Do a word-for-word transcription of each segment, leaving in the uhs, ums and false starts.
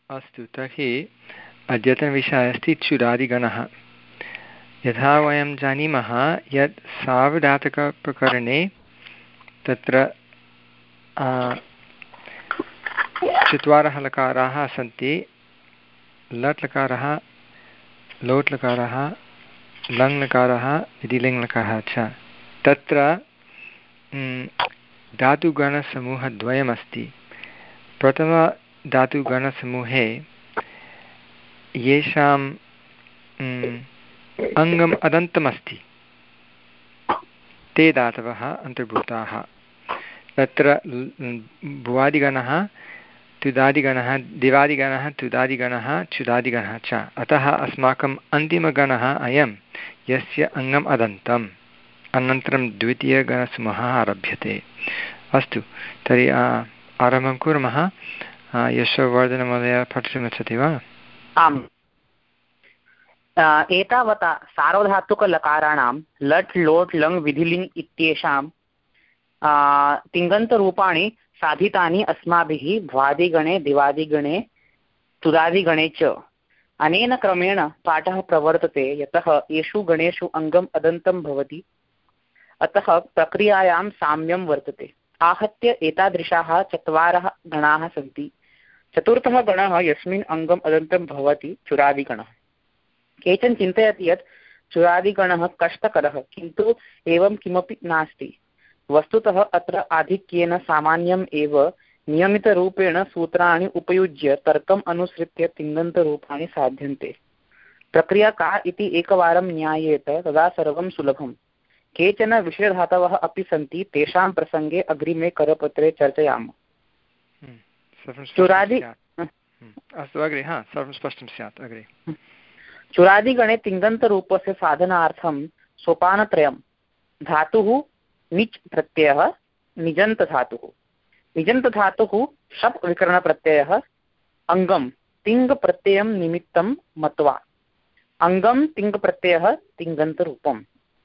अस्तु, तर्हि अद्यतनविषयः अस्ति चुरादिगणः। यथा वयं जानीमः यत् सार्वधातुकप्रकरणे तत्र चत्वारः लकाराः सन्ति, लट् लकारः, लोट् लकारः, लङ् लकारः, विधिलिङ् लकारः च। तत्र धातुगणसमूहद्वयमस्ति। प्रथमधातुगणसमूहे येषां अङ्गम् अदन्तमस्ति ते धातवः अन्तर्भूताः। तत्र भुवादिगणः, तुदादिगणः, दिवादिगणः, तुदादिगणः, चुदादिगणः च। अतः अस्माकम् अन्तिमगणः अयं यस्य अङ्गम् अदन्तम्। अनन्तरं द्वितीयगणसमूहः आरभ्यते। अस्तु, तर्हि आरम्भं कुर्मः। यशोवर्धनमहोदय पठितुमिच्छति वा? आम्। एतावता सार्वधातुकलकाराणां लट् लोट् लङ् विधिलिङ् इत्येषां तिङन्तरूपाणि साधितानि अस्माभिः भ्वादिगणे, दिवादिगणे, तुदादिगणे च। अनेन क्रमेण पाठः प्रवर्तते, यतः येषु गणेषु अङ्गम् अदन्तं भवति, अतः प्रक्रियायां साम्यं वर्तते। आहत्य एतादृशाः चत्वारः गणाः सन्ति। चतुर्थः गणः यस्मिन् अङ्गम् अदन्तं भवति चुरादिगणः। केचन चिन्तयति यत् चुरादिगणः कष्टकरः, किन्तु एवं किमपि नास्ति। वस्तुतः अत्र आधिक्येन सामान्यम् एव नियमितरूपेण सूत्राणि उपयुज्य तर्कम् अनुसृत्य तिङन्तरूपाणि साध्यन्ते। प्रक्रिया का इति एकवारं ज्ञायेत तदा सर्वं सुलभम्। केचन विशेषधातवः अपि सन्ति, तेषां प्रसङ्गे अग्रिमे करपत्रे चर्चयामः। चुरादि अस्तु, अग्रे हा सर्वं स्पष्टं स्यात्। अग्रे चुरादिगणे तिङन्तरूपस्य साधनार्थं सोपानत्रयं। धातुः निच् प्रत्ययः, निजन्तधातुः। निजन्तधातुः शप् विकरणप्रत्ययः, अङ्गं तिङ्प्रत्ययं निमित्तं मत्वा। अङ्गं तिङ्प्रत्ययः तिङन्तरूपम्।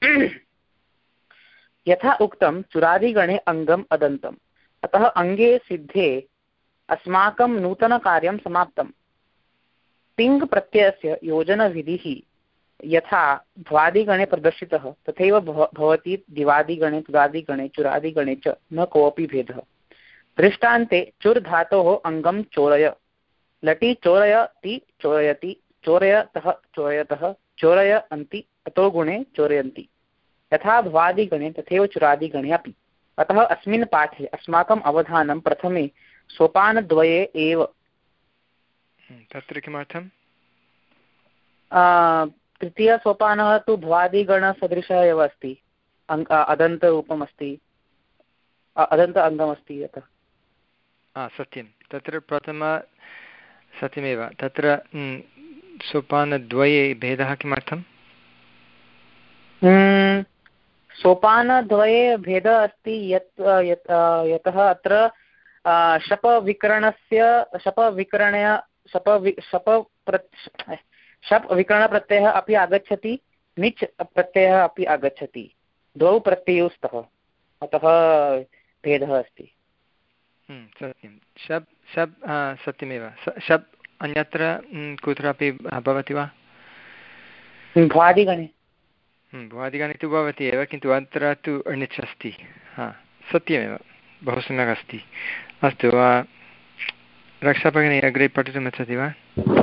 यथा उक्तं चुरादिगणे अङ्गम् अदन्तम्, अतः अङ्गे सिद्धे अस्माकं नूतनकार्यं समाप्तम्। तिङ् प्रत्ययस्य योजनविधिः यथा भ्वादिगणे प्रदर्शितः तथैव भवति दिवादिगणे, तुदादिगणे, चुरादिगणे च, न कोऽपि भेदः। दृष्टान्ते चुर् धातोः अङ्गं चोरय, लटि चोरयति, चोरयति, चोरयतः, चोरयतः, चोरयन्ति, अतो गुणे चोरयन्ति। यथा भ्वादिगणे तथैव चुरादिगणे अपि। अतः अस्मिन् पाठे अस्माकम् अवधानं प्रथमे सोपानद्वये एव। तत्र किमर्थं? तृतीयसोपानः तु भ्वादिगणसदृशः एव अस्ति, अदन्तरूपम् अस्ति, अदन्त अङ्गमस्ति। यतः सत्यं, तत्र प्रथम सत्यमेव। तत्र सोपानद्वये भेदः किमर्थं? सोपानद्वये भेदः अस्ति यत् यतः अत्र शपविकरणस्य शपविकरणय शप शप शप् विकरणप्रत्ययः अपि आगच्छति, निच् प्रत्ययः अपि आगच्छति, द्वौ प्रत्ययौ स्तः, अतः भेदः अस्ति। सत्यं, शप् शप् सत्यमेव। शप् अन्यत्र कुत्रापि भवति वा? भ्वादिगणे भ्वादिगणे तु भवति एव, किन्तु अत्र तु अणिच् अस्ति। हा, सत्यमेव, बहु सम्यक् अस्ति। अस्तु, रक्षाभगिनी अग्रे पठितुमिच्छति वा?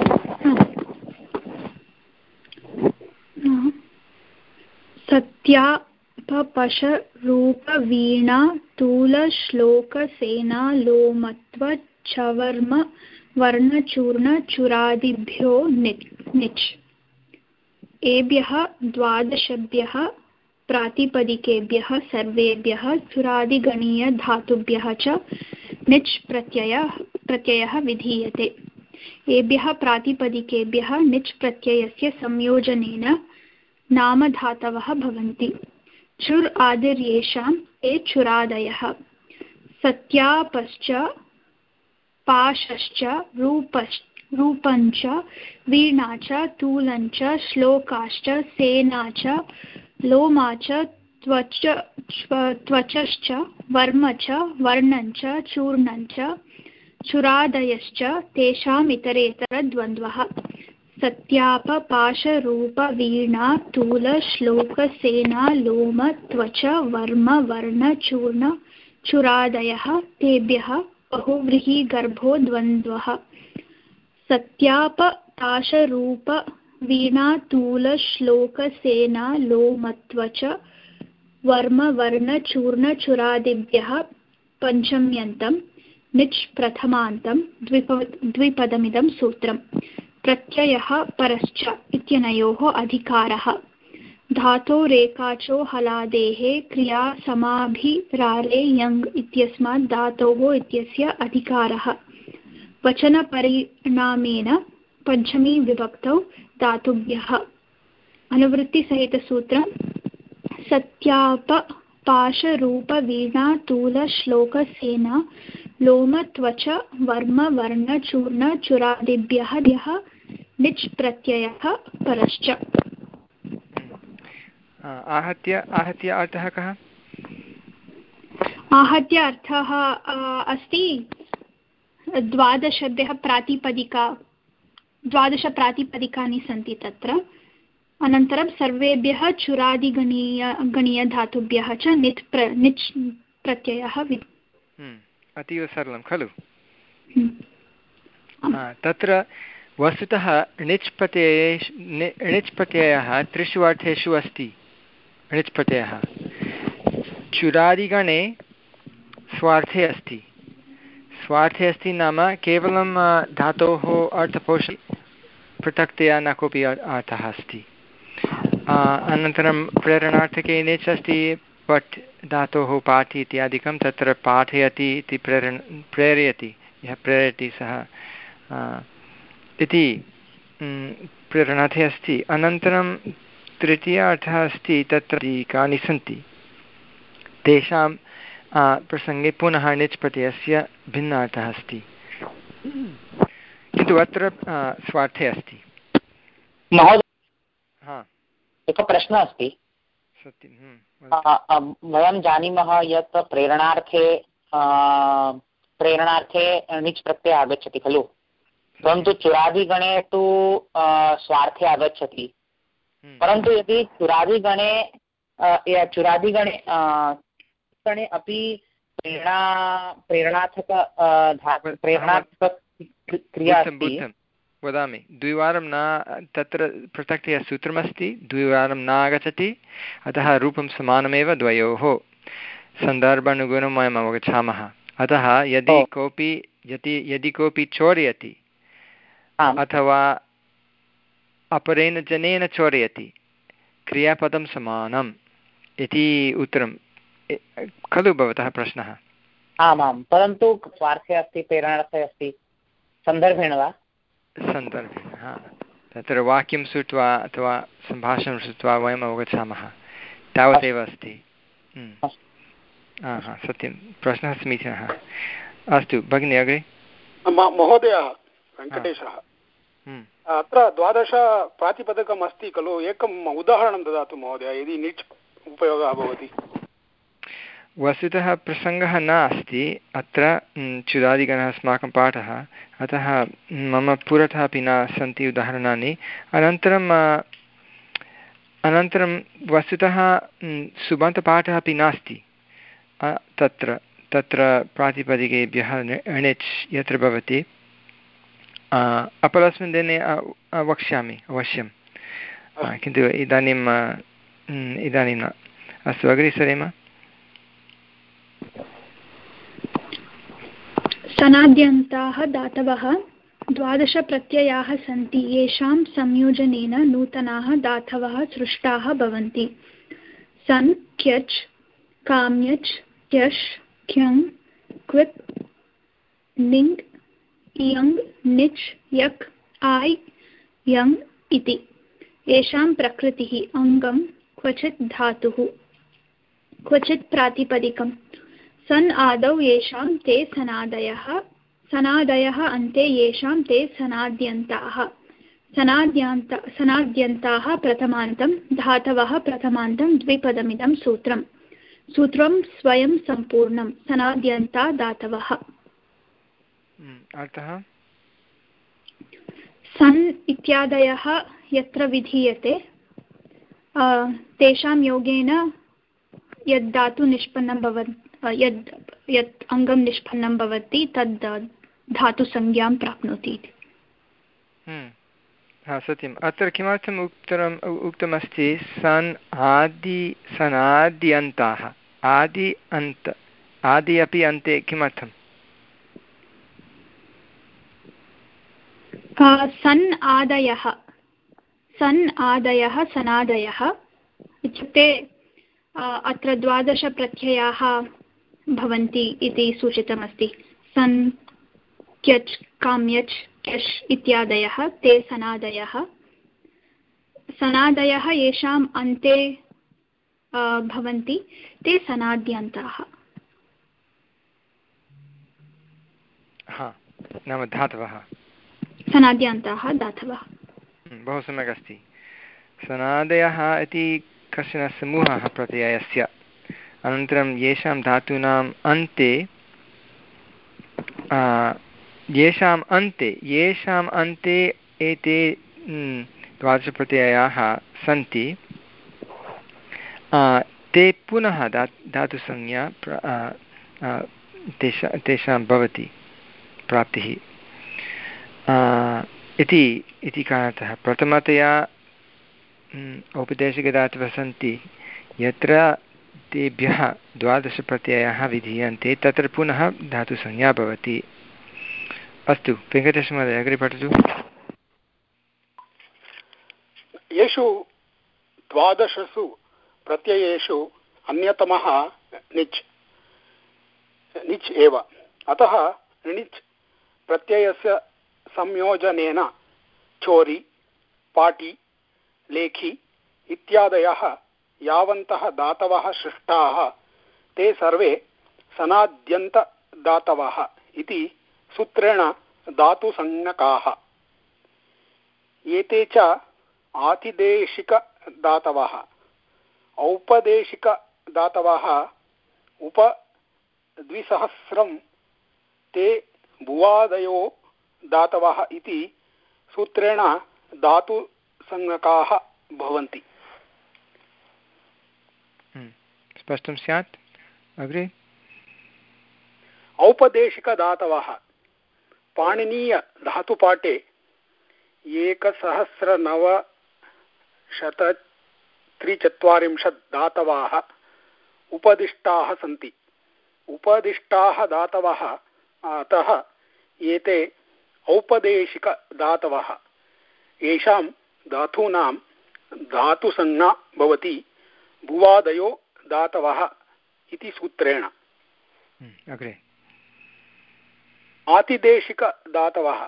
सत्यापपश रूप वीणा तूल श्लोक सेना लोमत्व चवर्म वर्णचूर्ण चुरादिभ्यो निच्। एभ्यः द्वादशभ्यः प्रातिपदिकेभ्यः सर्वेभ्यः चुरादिगणीयधातुभ्यः च निच् प्रत्ययः प्रत्ययः विधीयते। एभ्यः प्रातिपदिकेभ्यः निच् प्रत्ययस्य संयोजनेन नामधातवः भवन्ति। चुर् आदिर्येषां ते चुरादयः। सत्यापश्च पाशश्च रूपश्च रूपञ्च वीणा च तूलञ्च श्लोकाश्च सेना च लोमा च त्वच त्वचश्च वर्म च वर्णञ्च चूर्णञ्च चुरादयश्च तेषाम् इतरेतरद्वन्द्वः सत्यापपाशरूपवीणा तूलश्लोकसेना लोम त्वच वर्म वर्ण चूर्ण चुरादयः तेभ्यः बहुव्रीहिगर्भो द्वन्द्वः सत्यापपाशरूपवीणा तूलश्लोकसेना लोमत्वच वर्म वर्ण चूर्ण चुरादिभ्यः पञ्चम्यन्तं निच् प्रथमान्तं द्विप द्विपदमिदं सूत्रम् प्रत्ययः परश्च इत्यनयोः अधिकारः धातोरेकाचो हलादेः क्रिया समाभिरारे यङ् इत्यस्मात् धातोः इत्यस्य अधिकारः वचनपरिणामेन पञ्चमी विभक्तौ धातुभ्यः अनुवृत्तिसहितसूत्रं सत्यापपाशरूपवीणा तूलश्लोकसेना लोमत्वच वर्म वर्ण चूर्ण चुरादिभ्यः निच् प्रत्ययः परश्च। आहत्य आहत्य अर्थः कः? आहत्य अर्थः अस्ति द्वादशभ्यः प्रातिपदिका द्वादशप्रातिपदिकानि सन्ति तत्र अनन्तरं सर्वेभ्यः चुरादिगणीय गणीयधातुभ्यः च निच् प्र निच् प्रत्ययः विद्यते। अतीव सरलं खलु? तत्र वस्तुतः णिच् प्रत्यये णिच् प्रत्ययः त्रिषु अर्थेषु अस्ति। णिच् प्रत्ययः चुरादिगणे स्वार्थे अस्ति। स्वार्थे अस्ति नाम केवलं धातोः अर्थपोष पृथक्तया न कोऽपि अर्थः अस्ति। अनन्तरं प्रेरणार्थके णिच् अस्ति पठ् धातोः पाठि इत्यादिकं तत्र पाठयति इति प्रेरण प्रेरयति यः प्रेरयति सः इति प्रेरणार्थे अस्ति। अनन्तरं तृतीय अर्थः अस्ति तत्र कानि सन्ति तेषां प्रसङ्गे पुनः णिच् प्रत्ययस्य भिन्न अर्थः अस्ति किन्तु अत्र स्वार्थे अस्ति। महोदय हा एकः प्रश्नः अस्ति। सत्यं वयं जानीमः यत् प्रेरणार्थे प्रेरणार्थे णिच् प्रत्ययः आगच्छति खलु परन्तु चुरादिगणे तु स्वार्थे आगच्छति। परन्तु यदि चुरादिगणे चुरादिगणे गणे अपि प्रेरणा प्रेरणार्थक प्रेरणार्थक क्रिया अस्ति। वदामि द्विवारं न तत्र पृथक्तया सूत्रमस्ति द्विवारं न आगच्छति अतः रूपं समानमेव द्वयोः सन्दर्भानुगुणं वयम् अवगच्छामः। अतः यदि कोऽपि यदि यदि कोऽपि चोरयति अथवा अपरेण जनेन चोरयति क्रियापदं समानम् इति उत्तरं खलु भवतः प्रश्नः? आमां परन्तु स्वार्थे अस्ति प्रेरणार्थे अस्ति सन्दर्भेण वा? सन्दर्भेण हा तत्र वाक्यं श्रुत्वा अथवा सम्भाषणं श्रुत्वा वयम् अवगच्छामः तावदेव अस्ति। हा हा सत्यं प्रश्नः समीचीनः। अस्तु भगिनी अग्रे। महोदयः वेङ्कटेशः अत्र द्वादश प्रातिपदिकम् अस्ति खलु एकम् उदाहरणं ददातु महोदय यदि णिच् उपयोगः भवति। वस्तुतः प्रसङ्गः नास्ति अत्र चुरादिगणः अस्माकं पाठः अतः मम पुरतः अपि न सन्ति उदाहरणानि। अनन्तरम् अनन्तरं वस्तुतः सुबन्तपाठः अपि नास्ति तत्र तत्र प्रातिपदिकेभ्यः णिच् यत्र भवति अपरस्मिन् दिने वक्ष्यामि अवश्यं किन्तु इदानीम् इदानीं न। अस्तु अग्रे सरेम। सनाद्यन्ताः धातवः द्वादशप्रत्ययाः सन्ति येषां संयोजनेन नूतनाः धातवः सृष्टाः भवन्ति। सन् क्यच् काम्यच् क्यश् क्यङ् क्विप् निङ् इयङ् निच् यक् आय् यङ् इति। येषां प्रकृतिः अङ्गं क्वचित् धातुः क्वचित् प्रातिपदिकम्। सन् आदौ येषां ते सनादयः सनादयः अन्ते येषां ते सनाद्यन्ताः सनाद्यन्त सनाद्यन्ताः प्रथमान्तं धातवः प्रथमान्तं द्विपदमिदं सूत्रम् सूत्रं स्वयं सम्पूर्णं सनाद्यन्ता धातवः। अर्थः सन् इत्यादयः यत्र विधीयते तेषां योगेन यद् धातु निष्पन्नं भवति यद् यत् अङ्गं निष्पन्नं भवति तद् धातुसंज्ञां प्राप्नोति इति। हा सत्यम्। अत्र किमर्थम् उक्तम् उक्तमस्ति सन् आदि सनाद्यन्ताः आदि अन्त आदि अपि अन्ते किमर्थम्? सन् आदयः सन् आदयः सनादयः इत्युक्ते अत्र द्वादशप्रत्ययाः भवन्ति इति सूचितमस्ति। सन् क्यच् काम्यच् क्यश् इत्यादयः ते सनादयः सनादयः येषाम् अन्ते भवन्ति ते सनाद्यन्ताः। हा नाम धातवः सनाद्यन्ताः धातवः। बहु सम्यक् अस्ति। सनादयः इति कश्चन समूहः प्रत्ययस्य अनन्तरं येषां धातूनाम् अन्ते येषाम् अन्ते येषाम् अन्ते एते द्वादशप्रत्ययाः सन्ति ते पुनः धा धातुसंज्ञा तेषां तेषां भवति प्राप्तिः इति इति कारणतः प्रथमतया औपदेशिकधातवः सन्ति यत्र तेभ्यः द्वादशप्रत्ययाः विधीयन्ते तत्र पुनः धातुसंज्ञा भवति। अस्तु वेङ्कटेशमहोदय अग्रे पठतु। येषु द्वादशसु प्रत्ययेषु अन्यतमः निच् निच् एव। अतः निच् प्रत्ययस्य संयोजनेन चोरि पाटी लेखि इत्यादयः यावन्तः दातवः सृष्टाः ते सर्वे सनाद्यन्तदातवः इति सूत्रेण धातुसंज्ञकाः। एते च आतिदेशिकदातवः औपदेशिकदातवः उपद्विसहस्रं ते भुवादयो दातवः इति सूत्रेण धातुसंज्ञकाः भवन्ति। स्पष्टं स्यात् अग्रे। औपदेशिकदातवः पाणिनीयधातुपाठे एकसहस्रनवशतत्रिचत्वारिंशत् दातवाः उपदिष्टाः सन्ति। उपदिष्टाः दातवः अतः एते औपदेशिकदातवः। येषां धातूनां धातुसंज्ञा भवति भुवादयो दातवः इति सूत्रेण। अग्रे आतिदेशिकदातवः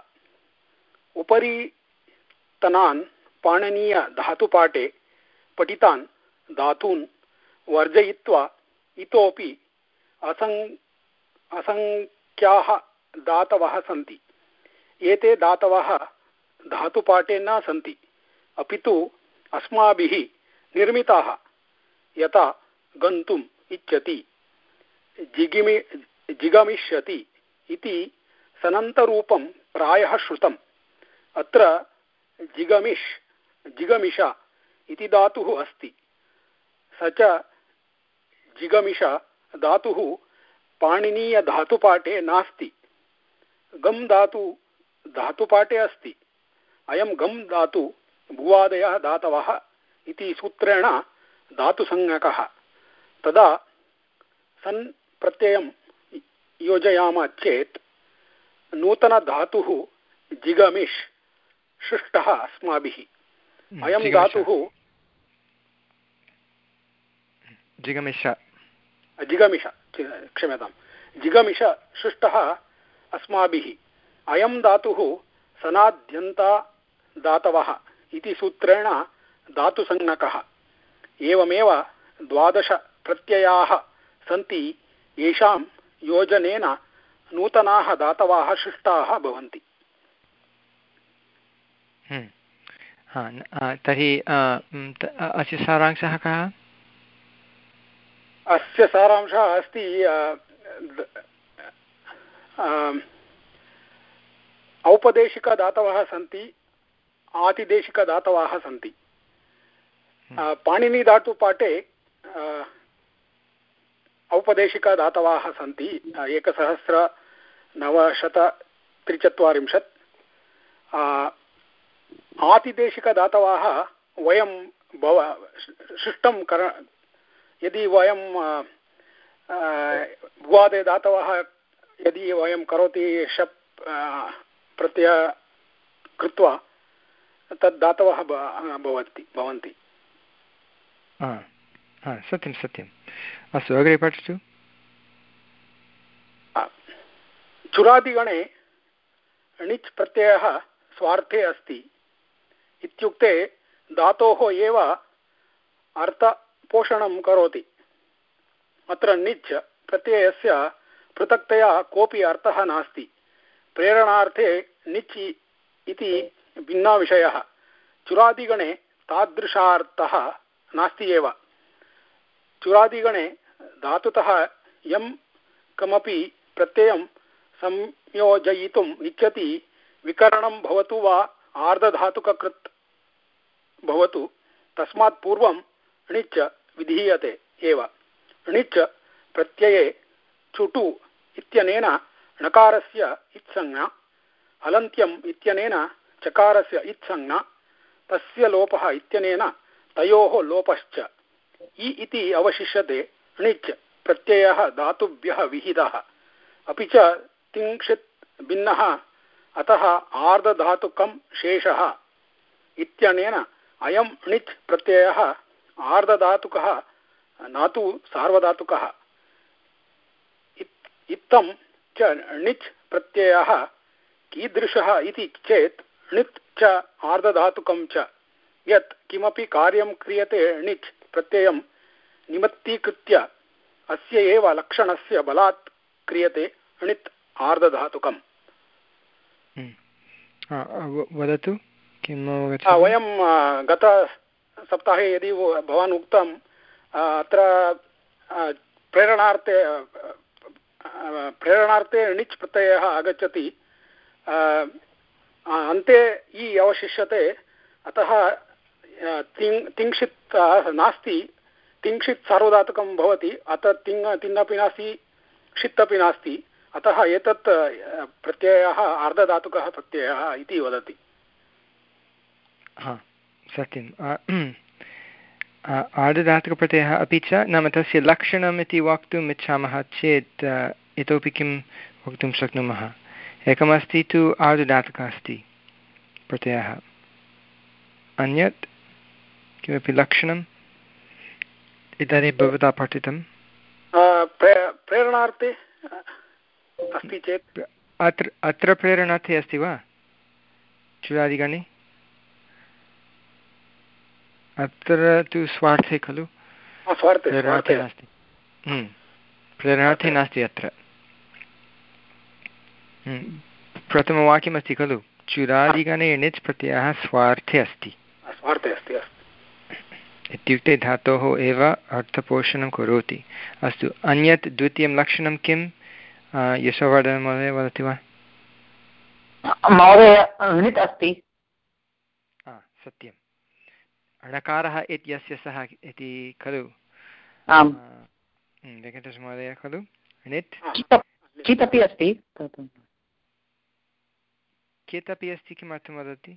उपरितनान् पाणिनीयधातुपाठे पठितान् धातून् वर्जयित्वा इतोपि असङ् असङ्ख्याः दातवः सन्ति। एते दातवः धातुपाठे न सन्ति अपितु अस्माभिः निर्मिताः। यथा गन्तुम् इच्छति जिगिमि जिगमिष्यति इति सनन्तरूपं प्रायः श्रुतम्। अत्र जिगमिष् जिगमिष इति धातुः अस्ति। स च जिगमिष धातुः पाणिनीयधातुपाठे नास्ति। गम् धातु धातुपाठे अस्ति। अयं गम् धातु भुवादयः दातवः इति सूत्रेण धातुसंज्ञकः। तदा सन् प्रत्ययं योजयामः चेत् नूतनधातुः जिगमिष् सृष्टः अस्माभिः। अयं धातुः जिगमिष जिगमिष क्षम्यतां जिगमिष सृष्टः अस्माभिः। अयं धातुः सनाद्यन्ता दातवः इति सूत्रेण धातुसंज्ञकः। एवमेव द्वादश प्रत्ययाः सन्ति येषां योजनेन नूतनाः दातवाः सृष्टाः भवन्ति। तर्हि अस्य सारांशः कः? अस्य सारांशः अस्ति औपदेशिकदातवः सन्ति, आतिदेशिकदातवाः सन्ति। पाणिनिधातुपाठे औपदेशिकदातवाः सन्ति एकसहस्रनवशतत्रिचत्वारिंशत्। आतिदेशिकदातवाः वयं भव शिष्टं कर यदि वयं भुवादे दातवः यदि वयं करोति शप् प्रत्यय कृत्वा तद् दातवः भवन्ति भवन्ति सत्यं सत्यम्। अस्तु, अग्रे पठतु। चुरादिगणे णिच् प्रत्ययः स्वार्थे अस्ति इत्युक्ते धातोः एव अर्थपोषणं करोति। अत्र णिच् प्रत्ययस्य पृथक्तया कोऽपि अर्थः नास्ति। प्रेरणार्थे णिच् इति भिन्नः विषयः। चुरादिगणे तादृशार्थः नास्ति एव। चुरादिगणे धातुतः यं कमपि प्रत्ययं संयोजयितुम् इच्छति, विकरणं भवतु वा आर्धधातुककृत् भवतु, तस्मात् पूर्वं णिच् विधीयते एव। णिच् प्रत्यये चुटु इत्यनेन णकारस्य इत्संज्ञा, हलन्त्यम् इत्यनेन चकारस्य इत्संज्ञा, तस्य लोपः इत्यनेन तयोः लोपश्च। इ इति अवशिष्यते। णिच् प्रत्ययः धातुभ्यः विहितः, अपि च तिङ्क्षित् भिन्नः, अतः आर्धधातुकं शेषः इत्यनेन अयं णिच् प्रत्ययः आर्धधातुकः न तु सार्वधातुकः। इत्थं च णिच् प्रत्ययः कीदृशः इति चेत् णित् च आर्धधातुकं च। यत् किमपि कार्यं क्रियते णिच् प्रत्ययं निमित्तीकृत्य अस्य एव लक्षणस्य बलात् क्रियते णित् आर्धधातुकम्। वदतु किं वयं गतसप्ताहे यदि भवान् उक्तं अत्र प्रेरणार्थे प्रेरणार्थे णिच् प्रत्ययः आगच्छति, अन्ते इ अवशिष्यते, अतः तिङ् तिङ्क्षित् नास्ति, तिङ्क्षित् सार्वधातुकं भवति, अतः तिङ् तिङ् नास्ति, क्षित् अपि नास्ति, अतः एतत् प्रत्ययः अर्धधातुकः प्रत्ययः इति वदति। हा सत्यम्। आर्धधातुकप्रत्ययः अपि च नाम तस्य लक्षणम् इति वक्तुम् इच्छामः चेत् इतोपि किं वक्तुं शक्नुमः? एकमस्ति तु आर्धधातुकः अस्ति प्रत्ययः, अन्यत् किमपि लक्षणम् इदानीं भवता पठितं प्रेरणार्थे अस्ति चेत् अत्र अत्र प्रेरणार्थे अस्ति वा चुरादिगणे? अत्र तु स्वार्थे खलु, प्रेरणार्थे नास्ति। प्रेरणार्थे नास्ति अत्र। प्रथमवाक्यमस्ति खलु, चुरादिगणे णिच् प्रत्ययः स्वार्थे अस्ति। स्वार्थे अस्ति इत्युक्ते धातोः एव अर्थपोषणं करोति। अस्तु, अन्यत् द्वितीयं लक्षणं किं? यशोवर्धन महोदय वदति वा? महोदय णित् अस्ति। सत्यम्, णकारः इत्यस्य सः इति खलु वेङ्कटेशमहोदय खलु? णित् चित् अपि अस्ति, कित् अपि अस्ति, किमर्थं वदति?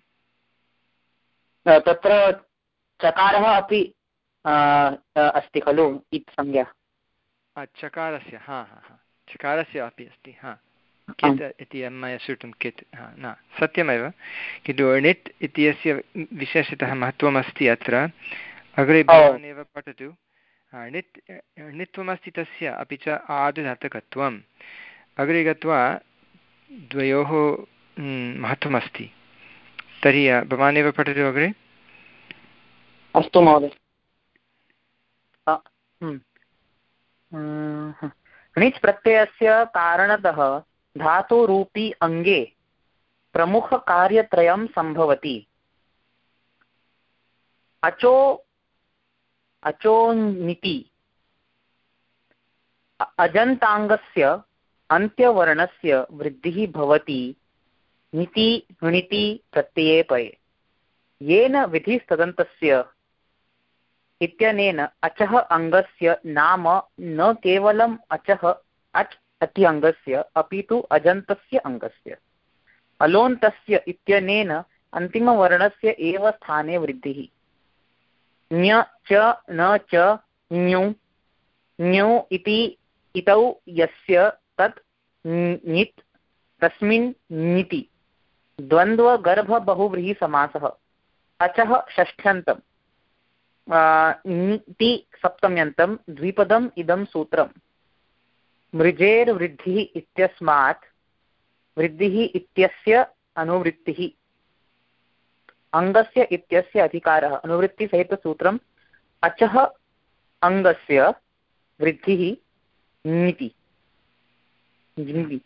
तत्र चकारः अपि अस्ति खलु इत् संज्ञा। चकारस्य, हा हा हा चकारस्य अपि अस्ति, हा कित् इति मया श्रुतं कित्, हा न सत्यमेव, किन्तु णित् इत्यस्य विशेषतः महत्त्वमस्ति अत्र। अग्रे भवान् एव पठतु। णित् णित्वमस्ति तस्य, अपि च आर्धधातुकत्वम्। अग्रे गत्वा द्वयोः महत्त्वमस्ति। तर्हि भवान् एव पठतु अग्रे। अस्तु महोदय। णिच् प्रत्ययस्य कारणतः धातुरूपी अङ्गे प्रमुखकार्यत्रयं सम्भवति। अचो अचोनिति अजन्ताङ्गस्य अन्त्यवर्णस्य वृद्धिः भवति नीति णिति प्रत्यये परे येन विधिस्तदन्तस्य इत्यनेन अचः अङ्गस्य नाम न केवलम् अचः अच् अति अङ्गस्य अपि तु अजन्तस्य अङ्गस्य अलोन्तस्य इत्यनेन अन्तिमवर्णस्य एव स्थाने वृद्धिः ञ च न च ञु ञौ इति इतौ यस्य तत् ञित् तस्मिन् ञिति द्वन्द्वगर्भबहुव्रीहिसमासः अचः षष्ठ्यन्तं ङिति सप्तम्यन्तं द्विपदम् इदं सूत्रम् मृजेर्वृद्धिः इत्यस्मात् वृद्धिः इत्यस्य अनुवृत्तिः अङ्गस्य इत्यस्य अधिकारः अनुवृत्तिसहितसूत्रम् अचः अङ्गस्य वृद्धिः ङिति ङिति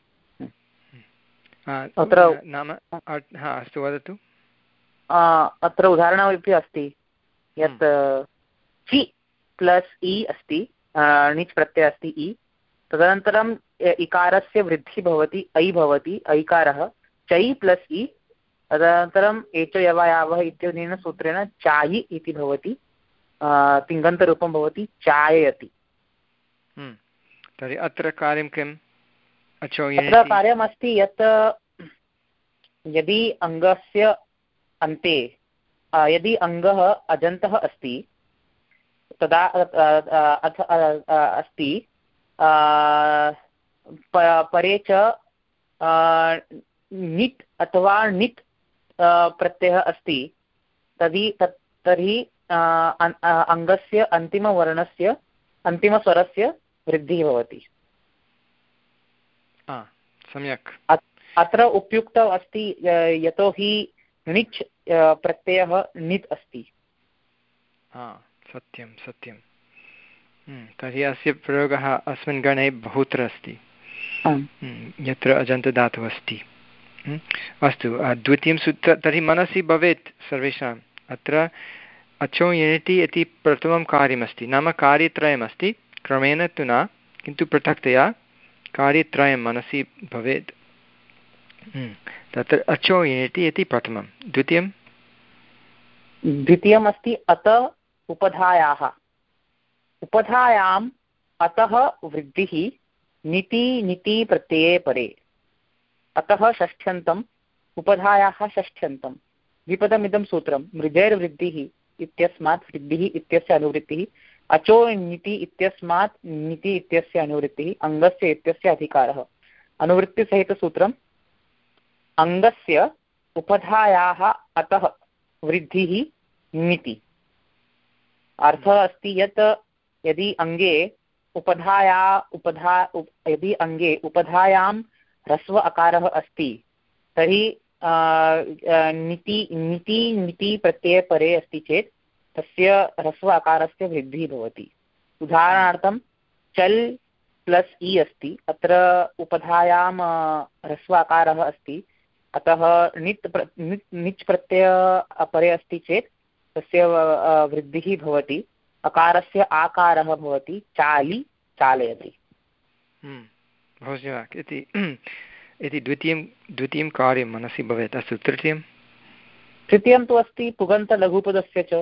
अत्र नाम अस्तु वदतु अत्र उदाहरणमपि अस्ति यत् चि प्लस् इ अस्ति णिच् प्रत्ययः अस्ति इ तदनन्तरम् इकारस्य वृद्धिः भवति ऐ भवति ऐकारः चै प्लस् इ तदनन्तरम् एच यवयावः इत्यनेन सूत्रेण चायि इति भवति तिङन्तरूपं भवति चाययति। तर्हि अत्र कार्यं किम् अत्र कार्यमस्ति यत् यदि अङ्गस्य अन्ते यदि अङ्गः अजन्तः अस्ति तदा अथ अस्ति परे च णित् अथवा णित् प्रत्ययः अस्ति तर्हि तत् तर्हि अङ्गस्य अन्तिमवर्णस्य अन्तिमस्वरस्य वृद्धिः भवति। सम्यक् अत्र उपयुक्तः अस्ति यतोहि णिच् प्रत्ययः णित् अस्ति। सत्यं सत्यं तर्हि अस्य प्रयोगः अस्मिन् गणे बहुत्र अस्ति यत्र अजन्तधातुः अस्ति। अस्तु द्वितीयं सूत्र तर्हि मनसि भवेत् सर्वेषाम् अत्र अचो यणिति इति प्रथमं कार्यमस्ति नाम कार्यत्रयमस्ति क्रमेण तु न किन्तु पृथक्तया कार्यत्रयं मनसि भवेत्। तत्र अचो यणिति इति प्रथमं द्वितीयं द्वितीयम् अस्ति अत उपधायाः उपधायाम् अतः वृद्धिः नीति नीति प्रत्यये परे अतः षष्ठ्यन्तम् उपधायाः षष्ठ्यन्तं द्विपदमिदं सूत्रं मृजेर्वृद्धिः इत्यस्मात् वृद्धिः इत्यस्य अनुवृत्तिः अचो नीति इत्यस्मात् नीति इत्यस्य अनुवृत्तिः अङ्गस्य इत्यस्य अधिकारः अनुवृत्तिसहितसूत्रम् अङ्गस्य उपधायाः अतः वृद्धिः नीति। अर्थः अस्ति यत् यदि अङ्गे उपधाया उपधा उप, यदि अङ्गे उपधायां ह्रस्व अकारः अस्ति तर्हि नीति नीति नीति प्रत्यये परे अस्ति चेत् तस्य ह्रस्व अकारस्य वृद्धिः भवति। उदाहरणार्थं चल् प्लस् इ अस्ति अत्र उपधायां ह्रस्व अकारः अस्ति अतः णित् णित् णिच् प्रत्यय परे अस्ति चेत् तस्य वृद्धिः भवति अकारस्य आकारः भवति चालि चालयति। बहु सम्यक् इति इति द्वितीयं द्वितीयं कार्यं मनसि भवेत्। अस्तु तृतीयं तृतीयं तु अस्ति पुगन्तलघुपदस्य च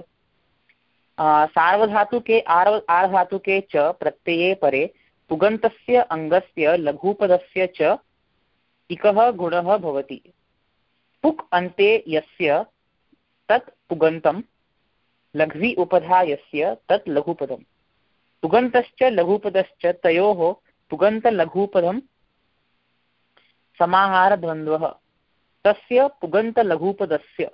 सार्वधातुके आर् आर्धातुके च प्रत्यये परे पुगन्तस्य अङ्गस्य लघुपदस्य च इकः गुणः भवति। पुक् अन्ते यस्य तत् पुगन्तं लघ्वी उपधा यस्य तत् लघुपदम् पुगन्तश्च लघुपदश्च तयोः पुगन्तलघुपदं समाहारद्वन्द्वः तस्य पुगन्तलघुपदस्य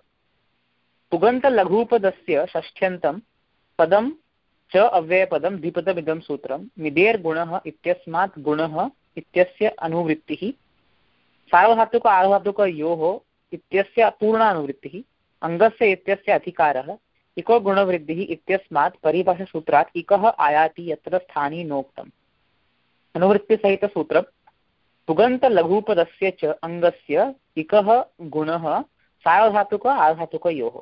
पुगन्तलघुपदस्य षष्ठ्यन्तं पदं च अव्ययपदं द्विपदमिदं सूत्रं मिदेर्गुणः इत्यस्मात् गुणः इत्यस्य अनुवृत्तिः सार्वधातुक आर्धातुकयोः इत्यस्य पूर्णानुवृत्तिः अङ्गस्य इत्यस्य अधिकारः इको गुणवृद्धिः इत्यस्मात् परिभाषासूत्रात् इकः आयाति यत्र स्थाने नोक्तम् अनुवृत्तिसहितसूत्रं पुगन्तलघुपदस्य च अङ्गस्य इकः गुणः सार्वधातुक आर्धातुकयोः।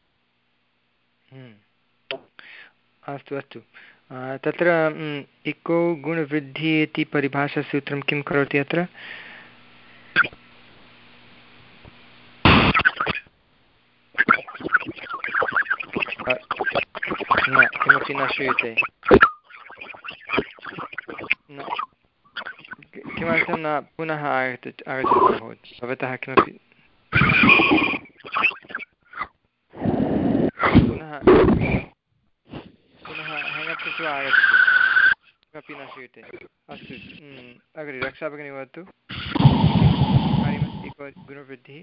अस्तु अस्तु तत्र इको गुणवृद्धिः इति परिभाषासूत्रं किं करोति अत्र किमपि न श्रूयते किमर्थं न पुनः आगच्छति आगच्छतु भवतु भवतः किमपि पुनः पुनः हेङ्गप् कृत्वा आगच्छतु किमपि न श्रूयते अस्तु अग्रे रक्षा भगिनी वदतु कार्यमस्ति इको गुणवृद्धिः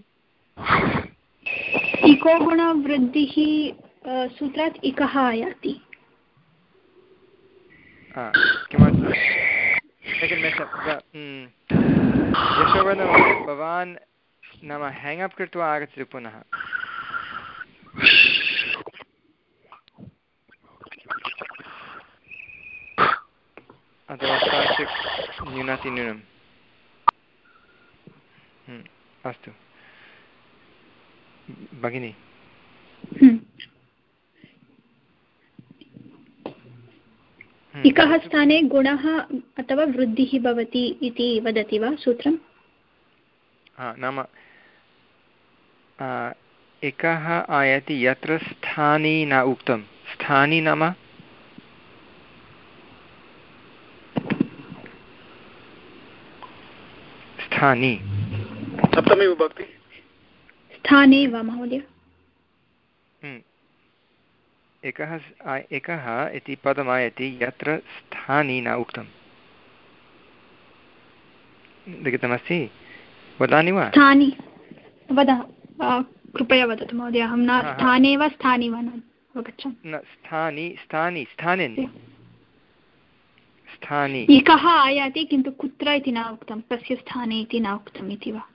इको गुणवृद्धिः सूत्रात् इकः आयाति किमर्थं यशोवर्धन भवान् नाम हेङ्गप् कृत्वा आगच्छतु पुनः अथवा स्टार् न्यूनातिन्यूनम् अस्तु भगिनी इकः स्थाने गुणः अथवा वृद्धिः भवति इति वदति वा सूत्रं नाम एकः आयाति यत्र स्थानी न उक्तं स्थानी नाम स्थानी सप्तमी विभक्ति स्थाने वा महोदय एकः एकः इति पदमायति यत्र स्थानी न उक्तं लिखितमस्ति वदामि वा स्थानी वद कृपया वदतु महोदय अहं न स्थाने वा स्थानी वा न अवगच्छामि न स्थानी स्थानी स्थाने स्थानी एकः आयाति किन्तु कुत्र इति न उक्तं कस्य स्थाने इति न उक्तम् इति वा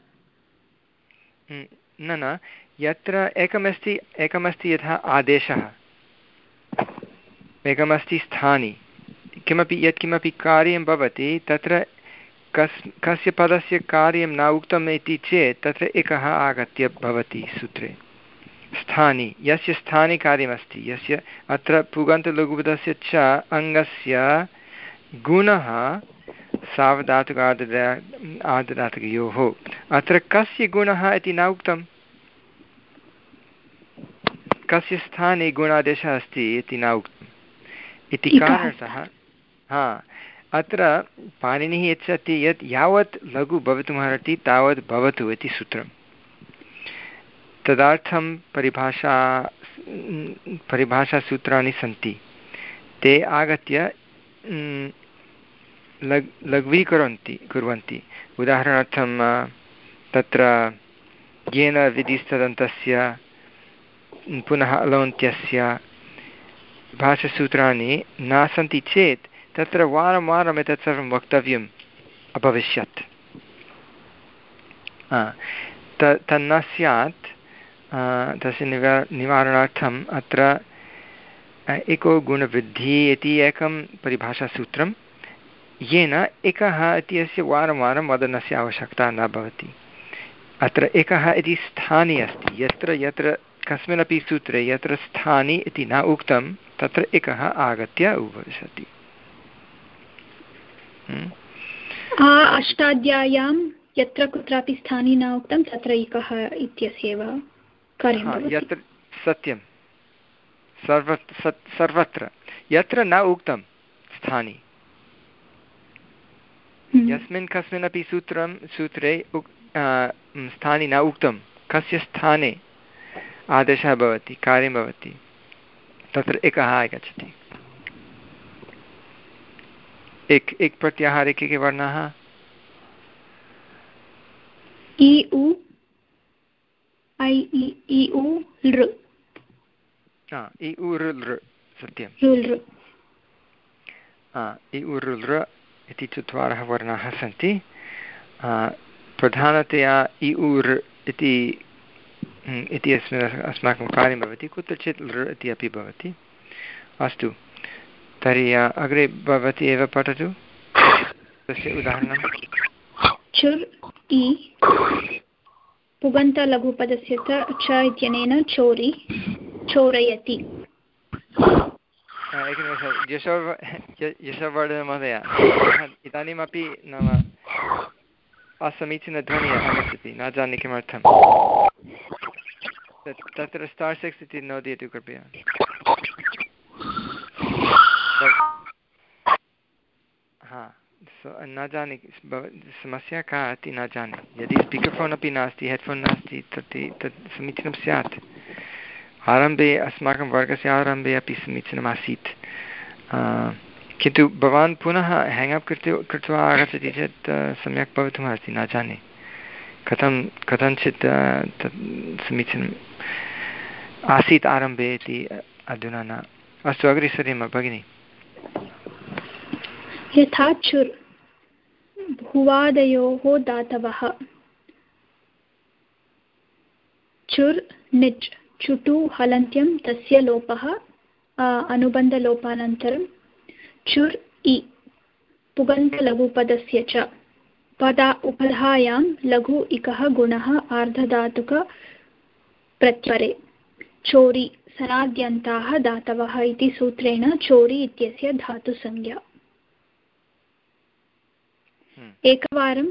न न यत्र एकमस्ति एकमस्ति यथा आदेशः एकमस्ति स्थानी किमपि यत्किमपि कार्यं भवति तत्र कस् कस्य पदस्य कार्यं न उक्तम् इति चेत् तत्र एकः आगत्य भवति सूत्रे स्थानी यस्य स्थाने कार्यमस्ति यस्य अत्र पुगन्तलघुपदस्य च अङ्गस्य गुणः सावधातुक आर्धधातुकयोः अत्र कस्य गुणः इति न उक्तं कस्य स्थाने गुणादेशः अस्ति इति न उक्तम् इति कारणतः हा अत्र पाणिनिः यच्छति यत् यावत् लघु भवितुमर्हति तावत् भवतु इति सूत्रं तदर्थं परिभाषा परिभाषासूत्राणि सन्ति ते आगत्य लघ् लघ्वीकुर्वन्ति कुर्वन्ति उदाहरणार्थं तत्र येन विधिस्तदन्तस्य पुनः अलौन्त्यस्य भाषासूत्राणि न सन्ति चेत् तत्र वारं वारम् एतत् सर्वं वक्तव्यम् अभविष्यत् त तन्न स्यात् तस्य निवा निवारणार्थम् अत्र एको गुणवृद्धिः इति एकं परिभाषासूत्रं येन एकः इत्यस्य वारं वारं वदनस्य आवश्यकता न भवति अत्र एकः इति स्थाने अस्ति यत्र यत्र कस्मिन्नपि सूत्रे यत्र स्थाने इति न उक्तं तत्र एकः आगत्य उपविशति अष्टाध्याय्यां यत्र कुत्रापि स्थाने न उक्तं तत्र एकः इत्यस्यैव कार्यं यत्र सत्यं सर्व सर्वत्र यत्र न उक्तं स्थाने यस्मिन् कस्मिन्नपि सूत्रं सूत्रे उक् स्थाने न उक्तं कस्य स्थाने आदेशः भवति कार्यं भवति तत्र एकः आगच्छति एक एक प्रत्याहारे के के वर्णाः इ उ ऐ इ उ लृ इ उ ऋ लृ सत्यं इ उ ऋ लृ इति चत्वारः वर्णाः सन्ति प्रधानतया इ उ ऋ इति इति अस्मिन् अस्माकं कार्यं भवति कुत्रचित् लृ इति अपि भवति अस्तु तर्हि अग्रे भवती एव पठतु तस्य उदाहरणं चुर् इ पुगन्तलघुपदस्य च इत्यनेन चोरि चोरयति एकनिमेषं यशोव यशोवर्धनमहोदय इदानीमपि नाम असमीचीनध्वनिः आगच्छति न जाने किमर्थं तत्र स्टार् सिक्स् इति नोदयतु कृपया न जाने समस्या का इति न जाने। यदि स्पीकर् फोन् अपि नास्ति, हेड्फोन् नास्ति, तत् तत् समीचीनं स्यात्। आरम्भे अस्माकं वर्गस्य आरम्भे अपि समीचीनम् आसीत्, किन्तु भवान् पुनः हेङ्ग् अप् कृत्वा कृत्वा आगच्छति चेत् सम्यक् भवितुमर्हति। न जाने कथं कथञ्चित् तत् समीचीनम् आसीत् आरम्भे इति अधुना न। अस्तु, अग्रे सरेम भगिनि। यथा चुर् भुवादयोः दातवः चुर् निच् चुटु हलन्त्यं तस्य लोपः अनुबन्धलोपानन्तरं चुर् इ पुगन्तलघुपदस्य च पदा उपधायां लघु इकः गुणः आर्धधातुकप्रत्यरे चोरि सनाद्यन्ताः धातवः इति सूत्रेण चोरि इत्यस्य धातुसंज्ञा। एकवारं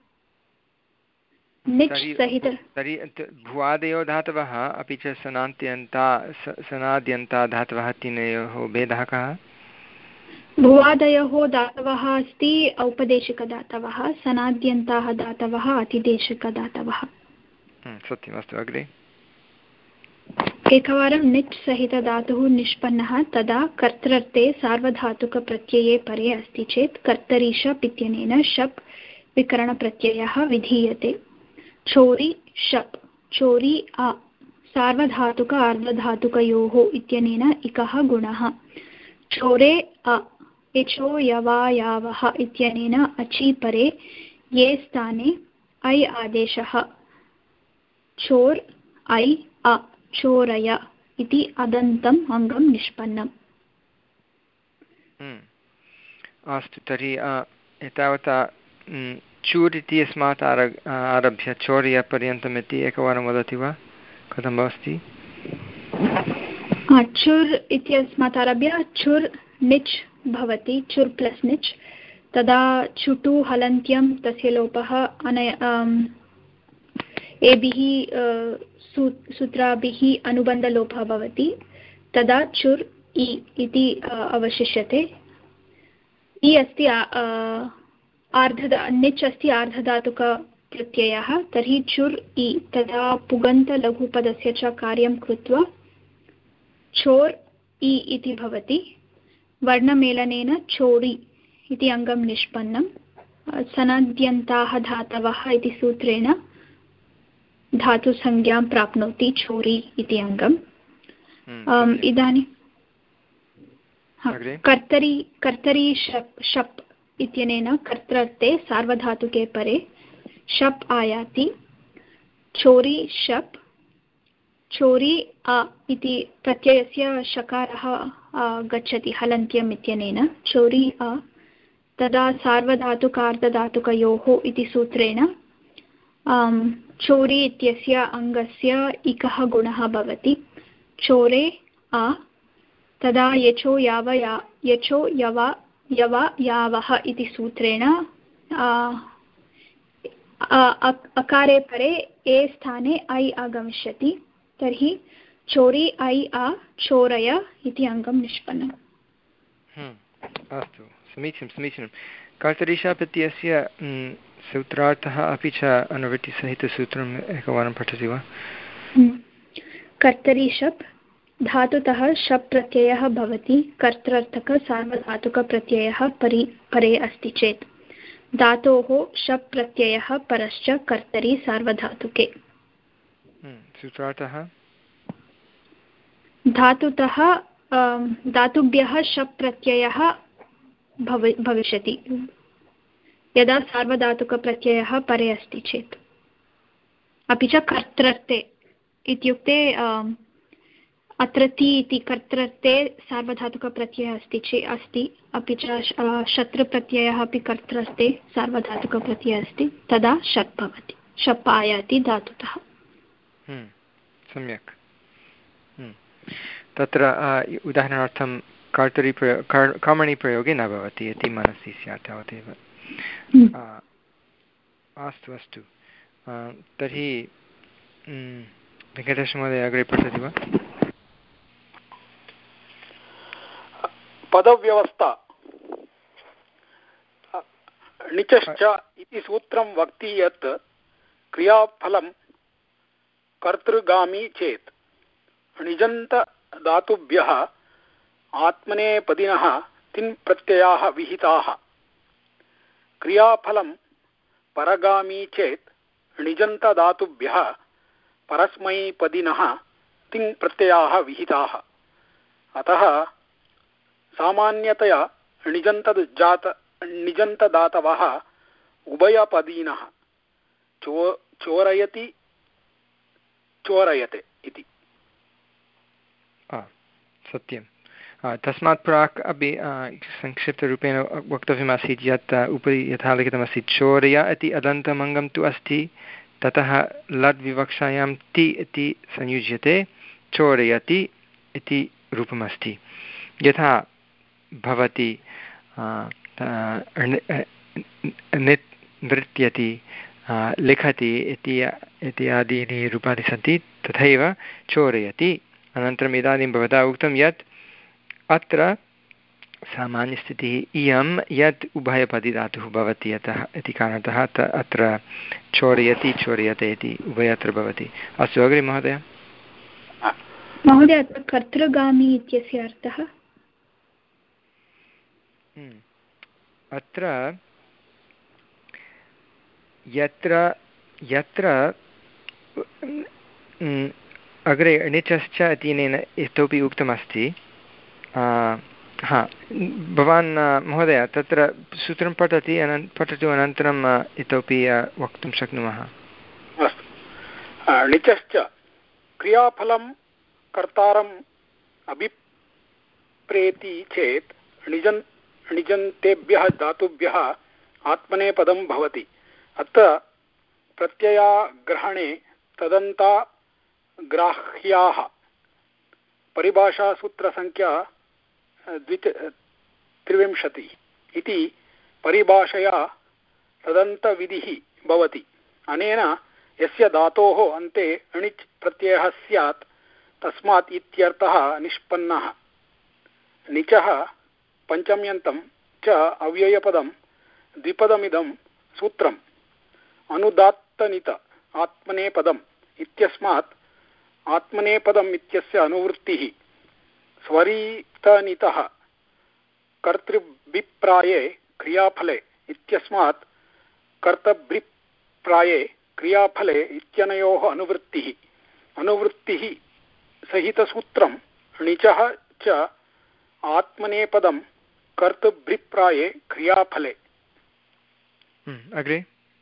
निच् सहित तर्हि भुवादयो धातवः अपि च सनाद्यन्ता सनाद्यन्ता धातवः तीनयोः भेदः कः? भुवादयोः धातवः अस्ति औपदेशिकदातवः, सनाद्यन्ताः धातवः अतिदेशिकदातवः। सत्यम्। अस्तु, अग्रे। एकवारं निच् सहितधातुः निष्पन्नः तदा कर्तृर्थे सार्वधातुकप्रत्यये परे अस्ति चेत् कर्तरि शप् इत्यनेन शप् विकरणप्रत्ययः विधीयते। चोरि शप् चोरि अ सार्वधातुक अर्धधातुकयोः इत्यनेन इकः गुणः। चोरे अ एचो यवायावः इत्यनेन अचि परे ये स्थाने ऐ आदेशः। चोर् ऐ अ चोरय इति अदन्तम् अङ्गं निष्पन्नम्। अस्तु, तर्हि एतावता चूर् इति अस्मात् आरभ्य चौर्यपर्यन्तम् इति एकवारं वदति वा? कथम् अस्ति? चुर् इत्यस्मात् आरभ्य चुर् निच् भवति, चुर् प्लस् निच्, तदा चुटु हलन्त्यं तस्य लोपः अनय एभिः सूत्राभिः अनुबन्धलोपः भवति, तदा चुर् इ इति अवशिष्यते। इ अस्ति आर्धदा निच् अस्ति आर्धधातुकप्रत्ययः, तर्हि चुर् इ तदा पुगन्तलघुपदस्य च कार्यं कृत्वा चोर् इ इति भवति। वर्णमेलनेन चोरि इति अङ्गं निष्पन्नं। सनाद्यन्ताः धातवः इति सूत्रेण धातुसंज्ञां प्राप्नोति चोरि इति अङ्गम्। इदानीं कर्तरि कर्तरि शप् शप् इत्यनेन कर्तृर्थे सार्वधातुके परे शप् आयाति। चोरि शप् चोरि अ इति प्रत्ययस्य शकारः गच्छति हलन्त्यम् इत्यनेन चोरि अ, तदा सार्वधातुकार्धधातुकयोः इति सूत्रेण चोरि इत्यस्य अङ्गस्य इकः गुणः भवति। चोरे अ, तदा यचो याव या यचो यव यव यावः इति सूत्रेण अकारे परे ए स्थाने ऐ आगमिष्यति। तर्हि चोरि ऐ आ चोरय इति अङ्गं निष्पन्नम्। अस्तु, समीचीनं समीचीनं। कर्तरि शप् इत्यस्य सूत्रार्थः अपि च अनुवृत्तिसहितसूत्रम् एकवारं पठति वा? कर्तरि शप् धातुतः शप् प्रत्ययः भवति। कर्तृर्थकसार्वधातुकप्रत्ययः परि परे अस्ति चेत् धातोः शप् प्रत्ययः परश्च कर्तरि सार्वधातुके। सूत्रार्थः धातुतः धातुभ्यः शप् प्रत्ययः भव भविष्यति यदा सार्वधातुकप्रत्ययः परे अस्ति चेत्। अपि च कर्तृर्थे इत्युक्ते अत्र ति इति कर्तृर्थे सार्वधातुकप्रत्ययः अस्ति चेत् अस्ति, अपि च शत्रुप्रत्ययः अपि कर्तृर्थे सार्वधातुकप्रत्ययः अस्ति, तदा शप् भवति, शप् आयाति धातुतः। सम्यक्। तत्र उदाहरणार्थं कर्तरि प्रयो कर्मणि प्रयोगे न भवति इति मनसि स्यात् तावदेव। अस्तु अस्तु, तर्हि वेङ्कटेशमहोदय अग्रे पठति वा? पदव्यवस्था णिचश्च इति सूत्रं वक्ति यत् क्रियाफलं कर्तृगामी चेत् णिजन्तधातुभ्यः आत्मनेपदिनः तिन् प्रत्ययाः विहिताः। क्रियाफलं परगामी चेत् णिजन्तधातुभ्यः परस्मैपदिनः तिङ् प्रत्ययाः विहिताः। अतः सामान्यतया णिजन्तजात णिजन्तदातवः उभयपदीनः चो चोरयति चोरयते इति। सत्यं। तस्मात् प्राक् अपि संक्षिप्तरूपेण वक्तव्यमासीत् यत् उपरि यथा लिखितमस्ति चोरय इति अदन्तमङ्गं तु अस्ति, ततः लट् विवक्षायां ति इति संयुज्यते, चोरयति इति रूपमस्ति। यथा भवति नृत्यति लिखति इत्यादीनि रूपाणि सन्ति, तथैव चोरयति। अनन्तरम् इदानीं भवता उक्तं यत् अत्र सामान्यस्थितिः इयं यत् उभयपदी धातुः भवति अतः इति कारणतः अत्र चोरयति चोरयते इति उभयत्र भवति। अस्तु अग्रे महोदय। महोदय अत्र कर्तृगामी इत्यस्य अर्थः? अत्र यत्र यत्र अग्रे णिचश्च इत्यनेन इतोपि उक्तमस्ति। हा, भवान् महोदय तत्र सूत्रं पठति अनन् पठतु, अनन्तरम् इतोपि वक्तुं शक्नुमः। अस्तु। णिचश्च क्रियाफलं कर्तारम् अभिप्रेति चेत् णिजन् णिजन्तेभ्यः धातुभ्यः आत्मनेपदं भवति। अत्र प्रत्ययाग्रहणे तदन्ता ग्राह्याः परिभाषासूत्रसङ्ख्या द्वित त्रिविंशतिः इति परिभाषया तदन्तविधिः भवति। अनेन यस्य धातोः अन्ते णिच् प्रत्ययः स्यात् तस्मात् इत्यर्थः निष्पन्नः। णिचः पञ्चम्यन्तं च अव्ययपदं द्विपदमिदं सूत्रम् अनुदात्तनित आत्मनेपदम् इत्यस्मात् आत्मनेपदम् इत्यस्य अनुवृत्तिः स्वरितनितः कर्तृभिप्राये क्रियाफले इत्यस्मात् कर्तृभिप्राये क्रियाफले इत्यनयोः अनुवृत्तिः अनुवृत्तिः सहितसूत्रं णिचः च आत्मनेपदं कर्तृभिप्राये क्रियाफले। अग्रे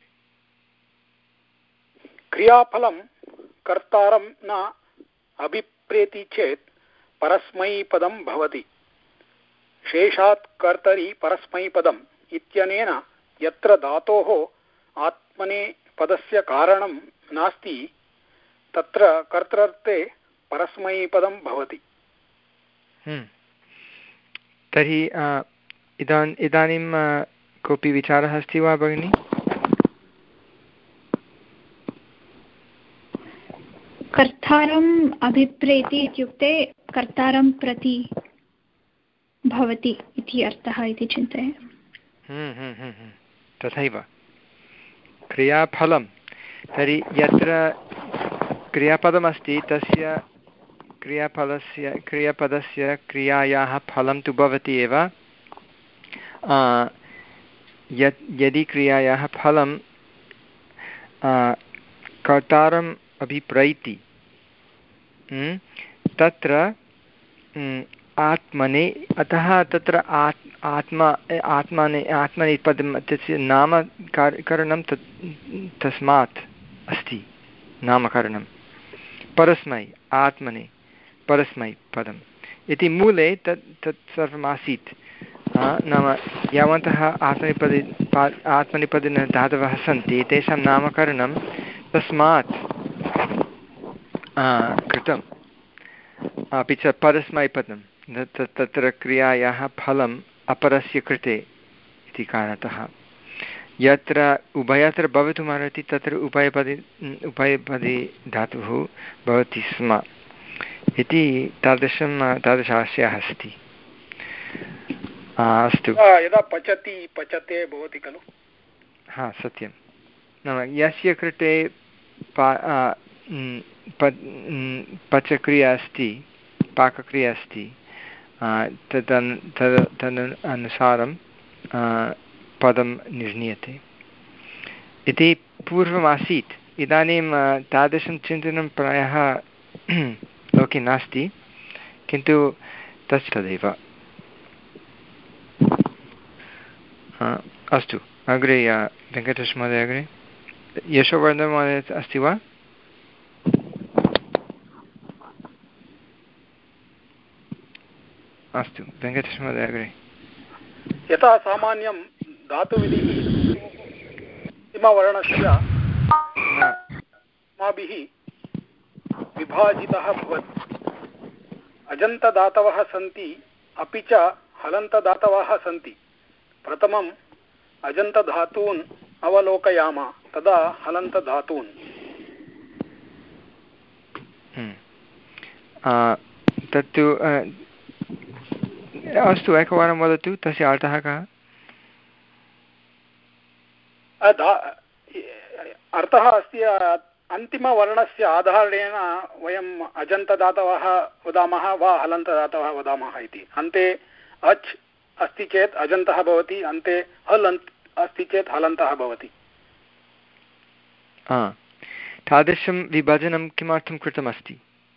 क्रियाफलं कर्तारं न अभिप्रेति चेत् परस्मैपदं भवति। शेषात् कर्तरि परस्मैपदम् इत्यनेन यत्र धातोः आत्मनेपदस्य कारणं नास्ति तत्र कर्तृर्थे परस्मैपदं भवति। तर्हि इदानीं इदानीं कोऽपि विचारः अस्ति वा भगिनि? कर्तारम् अभिप्रेति इत्युक्ते कर्तारं प्रति भवति इति अर्थः इति चिन्तयामि। तथैव क्रियाफलं, तर्हि यत्र क्रियापदमस्ति तस्य क्रियाफलस्य क्रियापदस्य क्रियायाः फलं तु भवति एव। यत् यदि क्रियायाः फलं कर्तारम् अभिप्रैति तत्र आत्मने, अतः तत्र आत् आत्मा आत्मने आत्मनेपदं तस्य नामकरणं तत् तस्मात् अस्ति नामकरणं परस्मै आत्मने परस्मै पदम् इति मूले तत् तत् सर्वमासीत्। नाम यावन्तः आत्मनेपदे आत्मनेपदिनः धातवः सन्ति तेषां नामकरणं तस्मात् कृतम्, अपि च परस्मैपदं तत्र क्रियायाः फलम् अपरस्य कृते इति कारणतः यत्र उभयत्र भवितुमर्हति तत्र उभयपदे उभयपदे धातुः भवति स्म इति तादृशं तादृशाशयः अस्ति। अस्तु। यदा पचति पचते भवति खलु, हा सत्यं नाम यस्य कृते पा प पचक्रिया अस्ति पाकक्रिया अस्ति तदन् तद् तद् अनुसारं पदं निर्णीयते इति पूर्वमासीत्। इदानीं तादृशं चिन्तनं प्रायः लोके नास्ति, किन्तु तस् तदेव। अस्तु, अग्रे वेङ्कटेशमहोदय, अग्रे यशोवर्धनमहोदय अस्ति वा? अस्तु, वेङ्कटेशमहोदय अग्रे। यथा सामान्यं धातुविधिः अन्तिमवर्णस्य अस्माभिः विभाजितः भवति। अजन्तदातवः सन्ति, अपि च हलन्तदातवः सन्ति। प्रथमम् अजन्तधातून् अवलोकयाम, तदा हलन्तधातून्। तत्तु अस्तु, एकवारं वदतु तस्य अर्थः कः? अर्थः अस्ति अन्तिमवर्णस्य आधारेण वयम् अजन्तदातवः वदामः वा हलन्तदातवः वदामः इति। अन्ते अच् अस्ति चेत् अजन्तः भवति, अन्ते हल् अस्ति चेत् हलन्तः भवति। तादृशं विभजनं किमर्थं कृतमस्ति?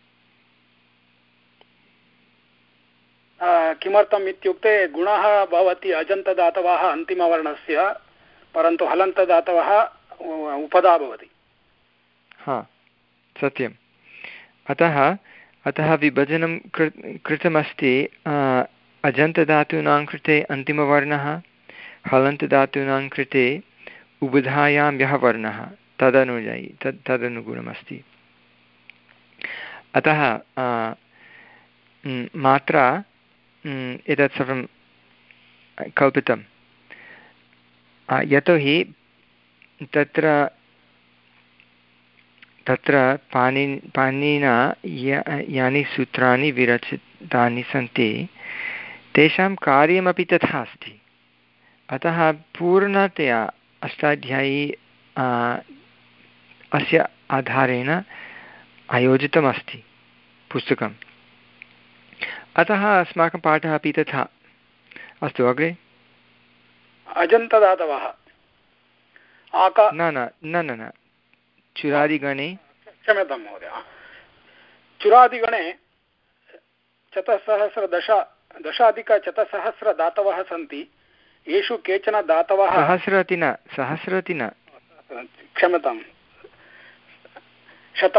किमर्थम् इत्युक्ते गुणः भवति अजन्तदातवः अन्तिमवर्णस्य, परन्तु हलन्तदातवः उपदा भवति। हा सत्यम्। अतः अतः विभजनं कृ कृतमस्ति अजन्तधातूनां कृते अन्तिमवर्णः, हलन्तधातूनां कृते उबधायां यः वर्णः तदनुयायी तद् तदनुगुणमस्ति। अतः मात्रा एतत् सर्वं कल्पितं, यतोहि तत्र तत्र पाणि पाणिनिना यानि सूत्राणि विरचितानि सन्ति तेषां कार्यमपि तथा अस्ति। अतः पूर्णतया अष्टाध्यायी अस्य आधारेण आयोजितमस्ति पुस्तकम्। अतः अस्माकं पाठः अपि तथा। अस्तु, अग्रे। अजन्तदातवः न न न न न चुरादिगणे, क्षम्यतां महोदय, चुरादिगणे चतुस्सहस्रदश दशाधिकचतुस्सहस्रदातवः सन्ति। येषु केचन दातवः सहस्रति न सहस्रति न क्षम्यतां शतं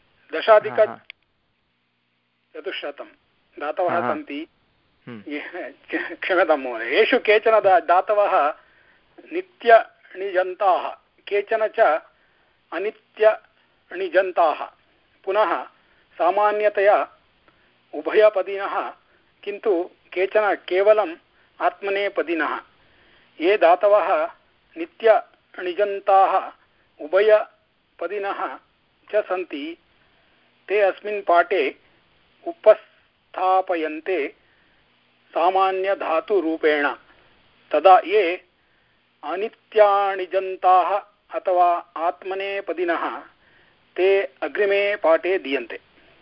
दशाधिकचतुश्शतं दातवः सन्ति। क्षम्यतां महोदय, येषु केचन दातवः नित्यणिजन्ताः, केचन च अनित्यणिजन्ताः, पुनः सामान्यतया उभयपदिनः, किन्तु केचन केवलम् आत्मनेपदिनः। ये धातवः नित्यणिजन्ताः उभयपदिनः च सन्ति ते अस्मिन् पाठे उपस्थापयन्ते सामान्यधातुरूपेण। तदा ये अनित्याणिजन्ताः अथवा आत्मनेपदिनः ते अग्रिमे पाठे दीयन्ते।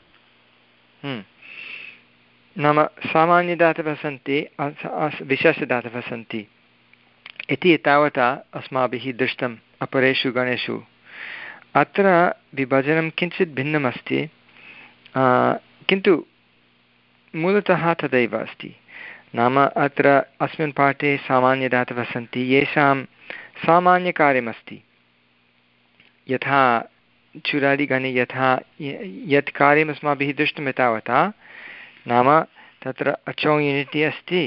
नाम सामान्यदातवः सन्ति, विशेषदातवः सन्ति इति तावता अस्माभिः दृष्टम् अपरेषु गणेषु। अत्र विभजनं किञ्चित् भिन्नमस्ति, किन्तु मूलतः तदैव अस्ति। नाम अत्र अस्मिन् पाठे सामान्यदातवः सन्ति येषां सामान्यकार्यमस्ति। यथा चुरादिगणे यथा यत् कार्यम् अस्माभिः दृष्टम् एतावता, नाम तत्र अचो युनिटि अस्ति,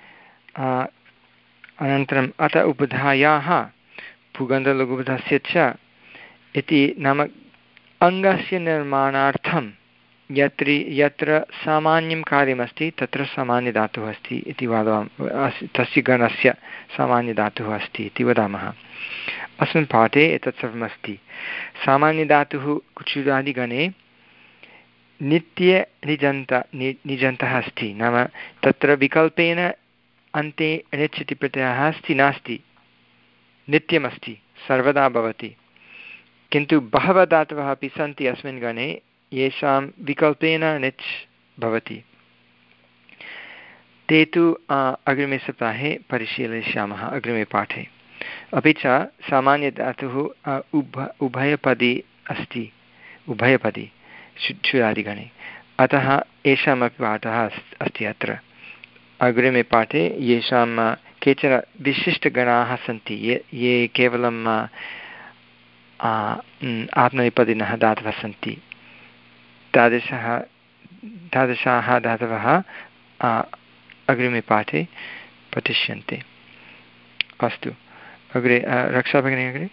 अनन्तरम् अत उपधायाः पुगन्धलघुबुधस्य च इति, नाम अङ्गस्य निर्माणार्थं यत्र यत्र सामान्यं कार्यमस्ति तत्र सामान्यधातुः अस्ति इति वदामः, तस्य गणस्य सामान्यधातुः अस्ति इति वदामः। अस्मिन् पाठे एतत् सर्वमस्ति। सामान्यधातुः चुरादिगणे नित्यनिजन्त नि निजन्तः अस्ति, नाम तत्र विकल्पेन अन्ते णिच् इति प्रत्ययः अस्ति नास्ति, नित्यमस्ति, सर्वदा भवति। किन्तु बहवः धातवः अपि सन्ति अस्मिन् गणे येषां विकल्पेन निच् भवति। ते तु अग्रिमे सप्ताहे परिशीलयिष्यामः अग्रिमे पाठे। अपि च सामान्यधातुः उभ उभयपदी अस्ति, उभयपदी क्षुरादिगणे, अतः एषामपि पाठः अस्ति अत्र। अग्रिमे पाठे येषां केचन विशिष्टगणाः सन्ति, ये ये केवलं आत्मनेपदिनः धातवः सन्ति, तादृशः तादृशाः धातवः अग्रिमे पाठे पठिष्यन्ते। अस्तु, अग्रे रक्षा भगिनी अग्रे।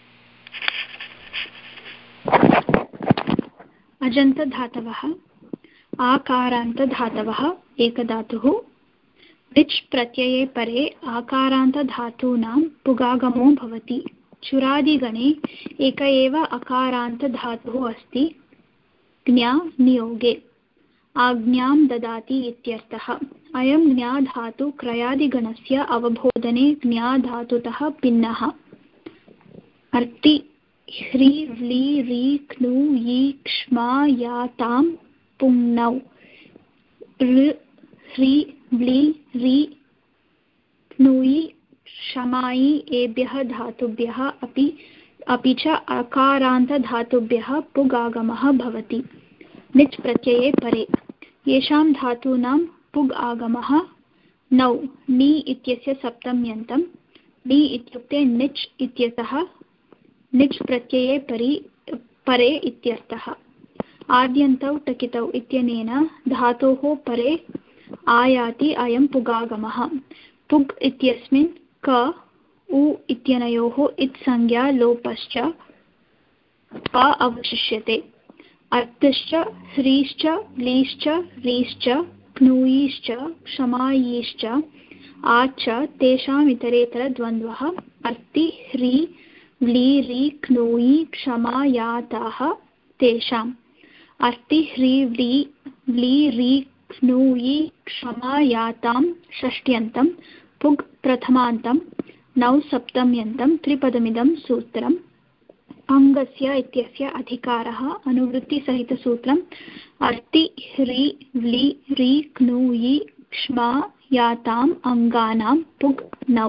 अजन्तधातवः आकारान्तधातवः एकधातुः निच् प्रत्यये परे आकारान्तधातूनां पुगागमो भवति। चुरादिगणे एक एव अकारान्तधातुः अस्ति ज्ञा नियोगे आज्ञां ददाति इत्यर्थः। अयं ज्ञा धातु क्रयादिगणस्य अवबोधने ज्ञा धातुतः भिन्नः। अर्ति ह्री व्ली री क्नु यी क्ष्मा या तां पुङ्नौ ह्री व्ली री क्नुयि शमायि एभ्यः धातुभ्यः अपि अपि च अकारान्तधातुभ्यः पुगागमः भवति निच् प्रत्यये परे। येषां धातूनां पुग् आगमः नौ नि इत्यस्य सप्तम्यन्तं, नि इत्युक्ते निच् इत्यतः निच् प्रत्यये परि परे इत्यर्थः। आद्यन्तौ टकितौ इत्यनेन धातोः परे आयाति अयं पुगागमः। पुग् इत्यस्मिन् क उ इत्यनयोः इत्संज्ञा लोपश्च प अवशिष्यते। अर्थश्च ह्रीश्च लीश्च रीश्च क्नुयीश्च क्षमायीश्च आच्च तेषाम् इतरेतरद्वन्द्वः अर्ति ह्री व्ली री क्नुयि क्षमायाताः तेषाम्। अर्ति ह्री व्ली व्ली री क्नुयि क्षमायातां षष्ट्यन्तं पुग् प्रथमान्तं नौ सप्तम्यन्तं त्रिपदमिदं सूत्रम्। अङ्गस्य इत्यस्य अधिकारः अनुवृत्तिसहितसूत्रम् अर्ति ह्री व्ली री क्नुयि क्ष्मा याताम् अङ्गानां पुग् नौ।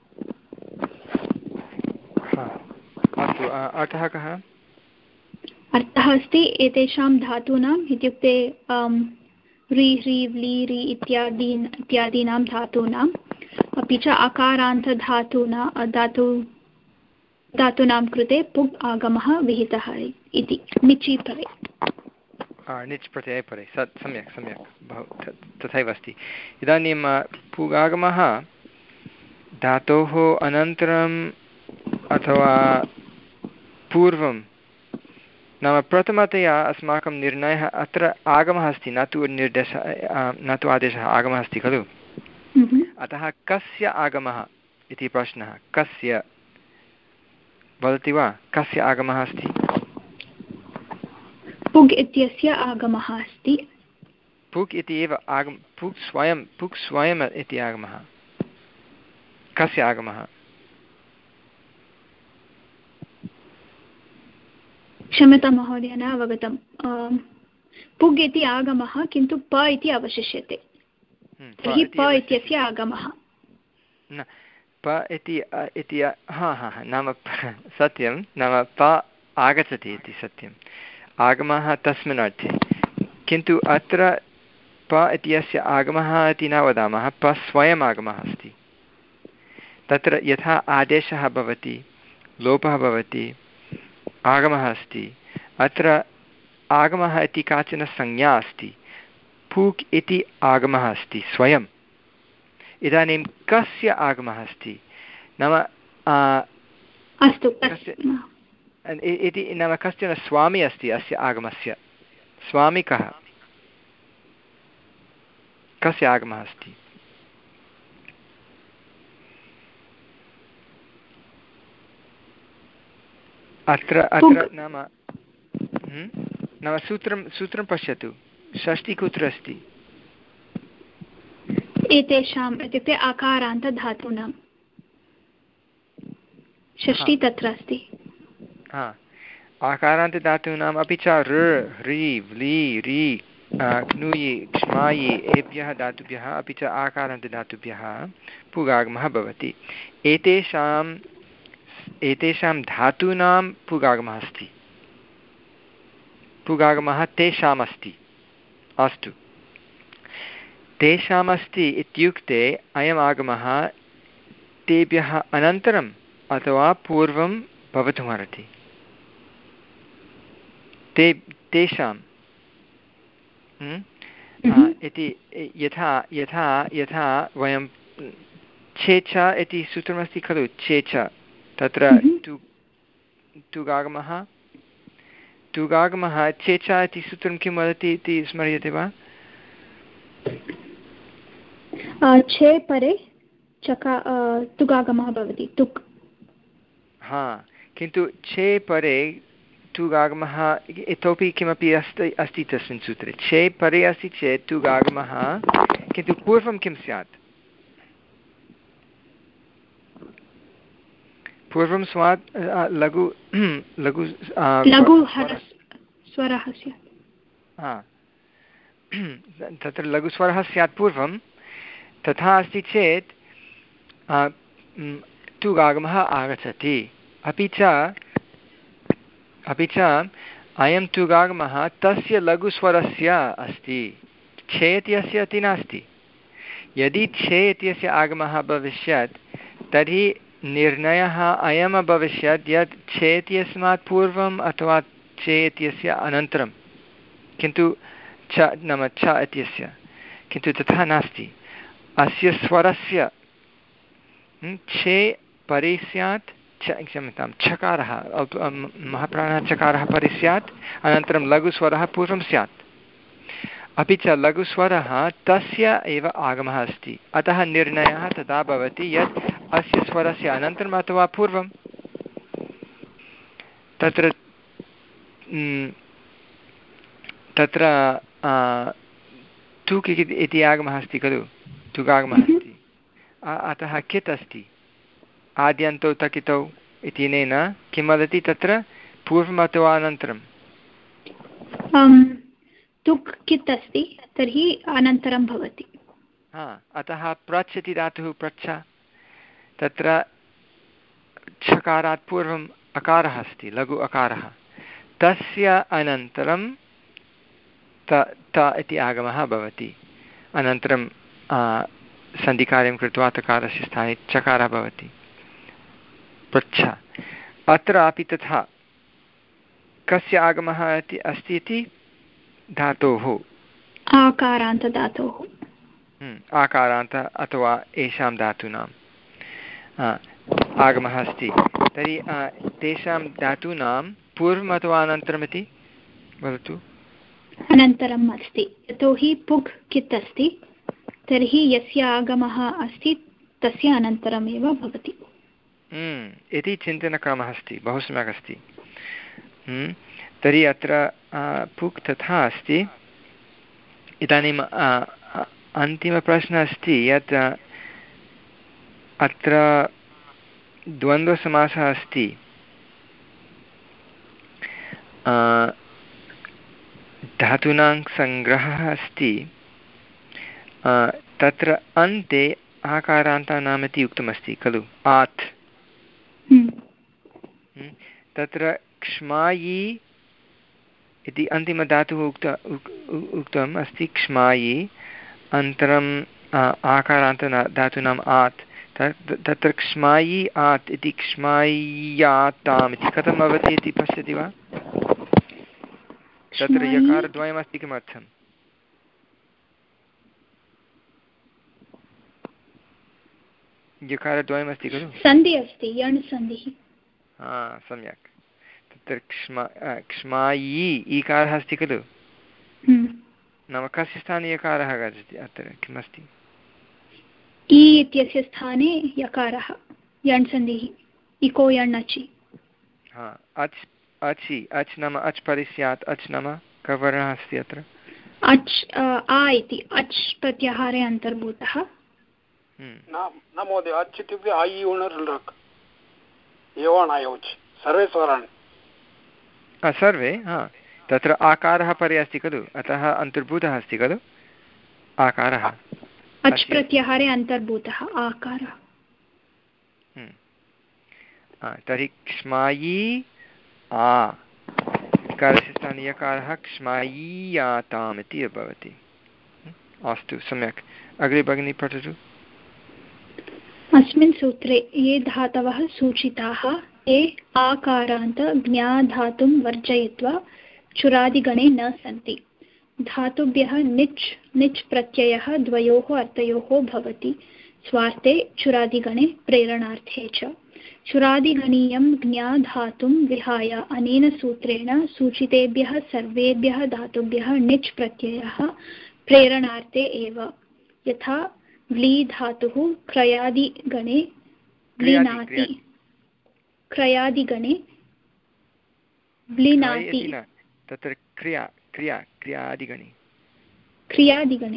अस्तु, अर्थः कः? अर्थः अस्ति एतेषां धातूनाम् इत्युक्ते ह्री ह्री व्ली री इत्यादि इत्यादीनां धातूनाम् अपि च अकारान्तधातूना धातु धातूनां कृते पुग् आगमः विहितः इति निचि परे। निच् प्रत्यये परे सत् सम्यक् सम्यक् बहु तथैव अस्ति। इदानीं पुगागमः धातोः अनन्तरम् अथवा पूर्वं, नाम प्रथमतया अस्माकं निर्णयः अत्र आगमः अस्ति, न तु निर्देशः न तु आदेशः, आगमः अस्ति खलु। अतः कस्य आगमः इति प्रश्नः, कस्य वदति वा? कस्य आगमः अस्ति? पुग् इत्यस्य आगमः अस्ति। पुग् इति एव आगम पुग् स्वयं पुग् स्वयम् इति आगमः। कस्य आगमः? क्षम्यतां महोदय, न अवगतं। पुग् इति आगमः किन्तु प इति अवशिष्यते, तर्हि प इत्यस्य आगमः न प इति इति हा हा नाम सत्यं, नाम प आगच्छति इति सत्यम्, आगमः तस्मिन् अर्थे। किन्तु अत्र प इत्यस्य आगमः इति न वदामः, प स्वयम् आगमः अस्ति। तत्र यथा आदेशः भवति, लोपः भवति, आगमः अस्ति, अत्र आगमः इति काचन संज्ञा अस्ति। पुग् इति आगमः अस्ति स्वयम्। इदानीं कस्य आगमः अस्ति नाम अस्तु इति नाम कश्चन स्वामी अस्ति अस्य आगमस्य। स्वामी कः? कस्य आगमः अस्ति? अत्र अत्र नाम नाम सूत्रं सूत्रं पश्यतु, षष्ठी कुत्र अस्ति? एतेषाम् इत्युक्ते आकारान्तधातूनां षष्ठी तत्र अस्ति। हा आकारान्तधातूनाम् अपि च ऋ ह्री व्ली री क्नुयि क्ष्मायि एभ्यः धातुभ्यः अपि च आकारान्तधातुभ्यः पुगागमः भवति। एतेषाम् एतेषां धातूनां पुगागमः अस्ति। पुगागमः तेषाम् अस्ति। अस्तु, तेषाम् अस्ति इत्युक्ते अयम् आगमः तेभ्यः अनन्तरम् अथवा पूर्वं भवितुमर्हति। ते तेषां इति यथा यथा यथा वयं छेच इति सूत्रमस्ति खलु, छेच तत्र तु तुगागमः तुगागमः छेच इति सूत्रं किं वदति इति स्मर्यते वा? छे परे चका तुगागमः भवति तुक्। हा किन्तु छे परे तुगागमः इतोपि किमपि अस्ति अस्ति तस्मिन् सूत्रे। छे परे अस्ति चेत् तुगागमः, किन्तु पूर्वं किं स्यात्? पूर्वं स्वात् लघु लघु लघु स्वरः स्यात्। हा तत्र लघुस्वरः स्यात् पूर्वं। तथा अस्ति चेत् तुगागमः आगच्छति। अपि च अपि च अयं तुगागमः तस्य लघुस्वरस्य अस्ति, छे इत्यस्य इति नास्ति। यदि छे इत्यस्य आगमः भविष्यत् तर्हि निर्णयः अयम् अभविष्यत् यत् छे इत्यस्मात् पूर्वम् अथवा छे इत्यस्य अनन्तरं, किन्तु च नाम छ इत्यस्य, किन्तु तथा नास्ति। अस्य स्वरस्य छे परे स्यात्, क्षम्यतां छकारः महाप्राणः चकारः परे स्यात्, अनन्तरं लघुस्वरः पूर्वं स्यात्। अपि च लघुस्वरः तस्य एव आगमः अस्ति, अतः निर्णयः तदा भवति यत् अस्य स्वरस्य अनन्तरम् अथवा पूर्वं। तत्र तत्र तुक् इति आगमः अस्ति खलु, तुगागमः अस्ति, अतः कित् अस्ति आद्यन्तौ तकितौ इत्यनेन किं वदति तत्र पूर्वम् अथवा अनन्तरं? तुक् कित् अस्ति तर्हि अनन्तरं भवति। हा अतः प्रच् इति धातुः पृच्छ, तत्र छकारात् पूर्वम् अकारः अस्ति, लघु अकारः, तस्य अनन्तरं त त इति आगमः भवति। अनन्तरं सन्धिकार्यं कृत्वा तकारस्य स्थाने चकारः भवति, पृच्छ। अत्रापि तथा कस्य आगमः इति अस्ति इति धातोः, आकारान्तधातोः, आकारान्त अथवा येषां धातूनां आगमः अस्ति। तर्हि तेषां धातूनां पूर्वम् अथवा अनन्तरमिति वदतु। अनन्तरम् अस्ति, यतोहि पुग् कित् अस्ति, तर्हि यस्य आगमः अस्ति तस्य अनन्तरमेव भवति इति चिन्तनक्रमः अस्ति। बहु सम्यक् अस्ति। तर्हि अत्र पुक् तथा अस्ति। इदानीम् अन्तिमप्रश्नः अस्ति यत् अत्र द्वन्द्वसमासः अस्ति। धातूनां सङ्ग्रहः अस्ति, तत्र अन्ते आकारान्तानाम् इति उक्तमस्ति खलु, आत्। तत्र क्ष्मायि इति अन्तिमधातुः उक्त उक्तम् अस्ति, क्ष्मायि, अनन्तरम् आकारान्त धातूनाम् आत्। तत्र क्ष्मायि आत् इति क्ष्माय्याताम् इति कथं भवति इति पश्यति वा? तत्र यकारद्वयमस्ति, किमर्थम्? यकारद्वयमस्ति खलु, सन्धिः अस्ति, यण् सन्धिः। हा सम्यक्। तत्र क्ष्मा क्ष्मायि ईकारः अस्ति खलु, नाम कस्य स्थाने यकारः आगच्छति? अत्र किमस्ति? इ इत्यस्य स्थाने यकारः, यण् सन्धिः, इको यण् अचि। हा अच् अचि, अच् नाम अच् परि स्यात्, अच् नाम कः वर्णः अस्ति अत्र? अच् आ इति अच् प्रत्याहारे अन्तर्भूतः। न महोदय, अच् इत्युक्ते ऐ उणर् लृक्। यवणयोच् सर्वे स्वराणि सर्वे हा तत्र आकारः परे अस्ति खलु अतः अन्तर्भूतः अस्ति खलु आकारः अच् प्रत्याहारे अन्तर्भूतः आकारः तर्हि क्ष्मायी आ इकारस्य स्थाने यकारः क्ष्मायीयाताम् इति भवति अस्तु सम्यक् अग्रे भगिनी पठतु अस्मिन् सूत्रे ये धातवः सूचिताः ते आकारान्त ज्ञाधातुं वर्जयित्वा चुरादिगणे न सन्ति धातुभ्यः निच् निच् प्रत्ययः द्वयोः अर्थयोः भवति स्वार्थे चुरादिगणे प्रेरणार्थे च चुरादिगणीयं ज्ञाधातुं विहाय अनेन सूत्रेण सूचितेभ्यः सर्वेभ्यः धातुभ्यः निच् प्रत्ययः प्रेरणार्थे एव यथा व्ली धातुः क्रयादिगणे व्लीनाति क्रयादिगणे व्लीनाति तत्र क्रिया क्रिया क्रियादिगणे क्रियादिगणे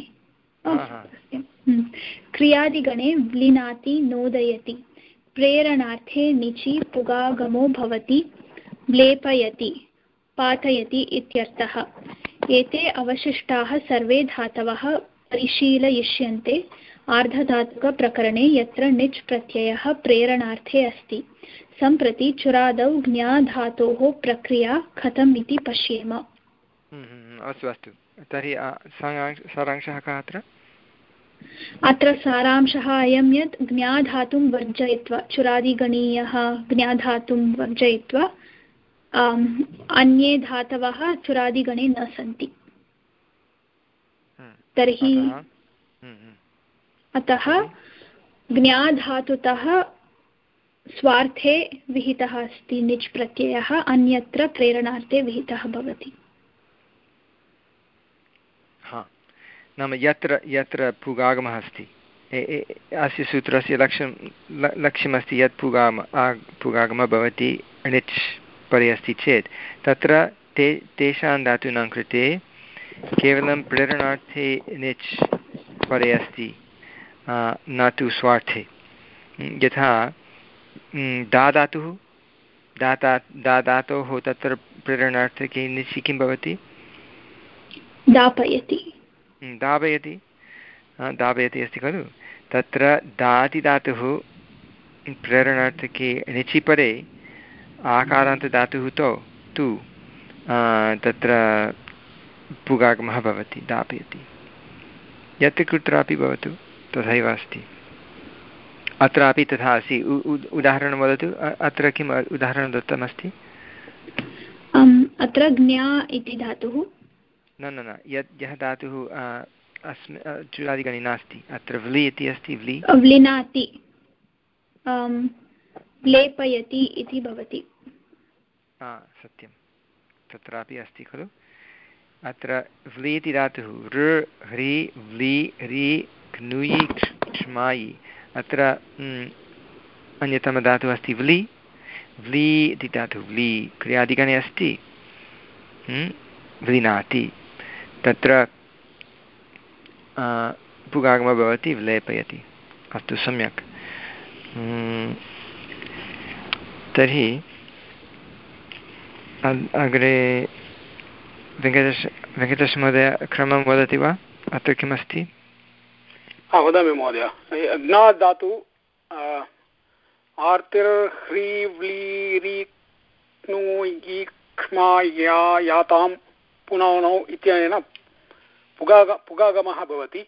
क्रियादिगणे व्लीनाति नोदयति प्रेरणार्थे निचि पुगागमो भवति लेपयति पातयति इत्यर्थः एते अवशिष्टाः सर्वे धातवः परिशीलयिष्यन्ते आर्धधातुकप्रकरणे यत्र निच् प्रत्ययः प्रेरणार्थे अस्ति सम्प्रति चुरादौ ज्ञाधातोः प्रक्रिया कथम् इति पश्येम अस्तु अस्तु तर्हि सारांशः कः अत्र अत्र सारांशः अयं यत् ज्ञाधातुं वर्जयित्वा चुरादिगणीयः ज्ञाधातुं वर्जयित्वा अन्ये धातवः चुरादिगणे न सन्ति तर्हि अतः ज्ञाधातुतः स्वार्थे विहितः अस्ति निच् प्रत्ययः अन्यत्र प्रेरणार्थे विहितः भवति नाम यत्र यत्र पुगागमः अस्ति अस्य सूत्रस्य लक्ष्यं लक्ष्यमस्ति यत् पुगाम पुगागमः भवति णिच् परे अस्ति चेत् तत्र ते तेषां धातूनां कृते केवलं प्रेरणार्थे णिच् परे अस्ति न तु स्वार्थे यथा दा धातुः दाता दा धातोः तत्र प्रेरणार्थे णिचि किं भवति दापयति दापयति दापयति अस्ति खलु तत्र दातिधातुः प्रेरणार्थके णिचि परे आकारान्तधातुः तु तु तत्र पुगागमः भवति दापयति यत्र कुत्रापि भवतु तथैव अस्ति अत्रापि तथा अस्ति उदाहरणं वदतु अत्र किम् उदाहरणं दत्तमस्ति अत्र ज्ञा इति धातुः न न न यत् यः धातुः अस्मि चुरादिगणे नास्ति अत्र व्लि इति अस्ति व्लि व्लिनाति लेपयति इति भवति सत्यं तत्रापि अस्ति खलु अत्र व्लि इति धातुः ऋ ह्रि व्लि ह्रि घ्नुयि क्ष्मायि अत्र अन्यतमधातुः अस्ति व्लि व्लि इति धातुः व्लि क्रियादिगणे अस्ति व्लिनाति तत्र पुगागमः भवति लेपयति अस्तु सम्यक् तर्हि अग्रे वेङ्कटेश वेङ्कटेशमहोदय क्रमं वदति वा अत्र किमस्ति वदामि महोदय ज्ञा धातु आर्तिर्ह्रीव्लीरिक्ष्मायातां पुनौनौ इत्यनेन पुगाग पुगागमः भवति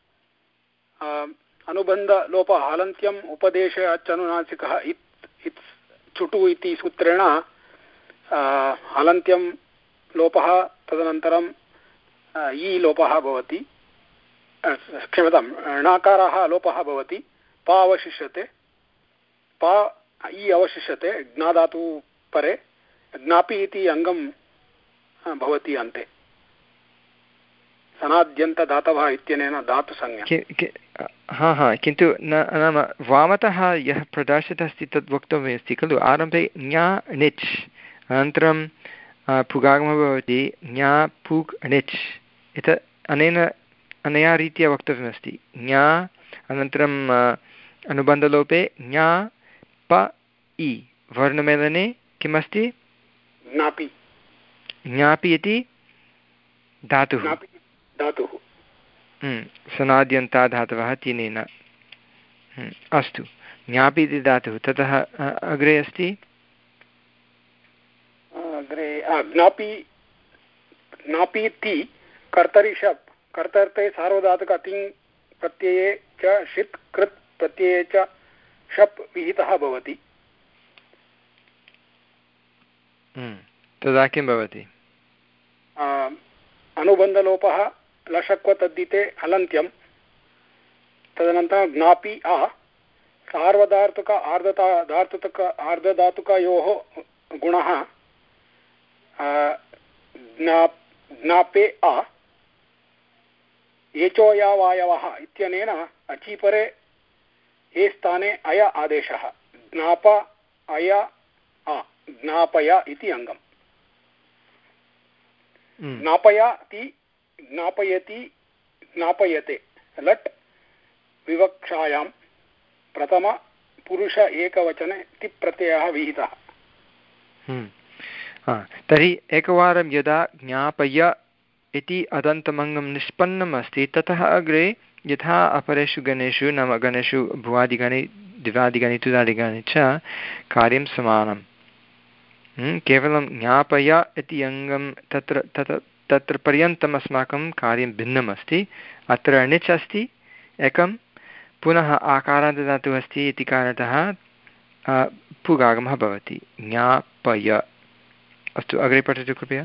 अनुबन्धलोप हालन्त्यम् उपदेश अच्चनुनासिकः इत् इत् चुटु इति सूत्रेण हलन्त्यं लोपः तदनन्तरं ई लोपः भवति क्षम्यतां णकारः लोपः भवति पा अवशिष्यते पा ई अवशिष्यते ज्ञाधातु परे ज्ञापि इति अङ्गं भवति अन्ते सनाद्यन्तधातवः इत्यनेन धातुसंज्ञा हा हा किन्तु न नाम वामतः यः प्रदर्शितः अस्ति तद् वक्तव्यमस्ति खलु आरम्भे ञा णिच् अनन्तरं पुगागमः भवति ञा पुग् णिच् इत अनेन अनया रीत्या वक्तव्यमस्ति ञा अनन्तरम् अनुबन्धलोपे ञा प इ वर्णमेलने किमस्ति ज्ञापि ज्ञापि इति धातुः धातुः सनाद्यन्ता धातवः तिनेन अस्तु ज्ञापि इति धातुः ततः अग्रे अस्ति अग्रे ज्ञापि ज्ञापि ति कर्तरि शप् कर्तर्थे सार्वधातुक तिङ् प्रत्यये च षित् कृत् प्रत्यये च शप् विहितः भवति तदा किं भवति अनुबन्धलोपः लशक्व तद्धिते हलन्त्यं तदनन्तरं ज्ञापि आ सार्वधातुक आर्धता धातुक आर्धधातुकयोः गुणः ज्ञापे आ एचोयावायवः इत्यनेन अचीपरे ए स्थाने अय आदेशः ज्ञाप अय आ ज्ञापय इति अङ्गम् ज्ञापयति ज्ञापयति ज्ञापयते लट् विवक्षायां प्रथम पुरुष एकवचने तिप् प्रत्ययः विहितः तर्हि एकवारं यदा ज्ञापय इति अदन्तमङ्गं निष्पन्नम् अस्ति ततः अग्रे यथा अपरेषु गणेषु नाम गणेषु भुवादिगणे दिवादिगणे तुदादिगणे च कार्यं समानं केवलं ज्ञापय इति अङ्गं तत्र तत्र तत्र पर्यन्तम् अस्माकं कार्यं भिन्नम् अस्ति अत्र णिच् अस्ति एकं पुनः आकारान्तदातुः अस्ति इति कारणतः पुगागमः भवति ज्ञापय अस्तु अग्रे पठतु कृपया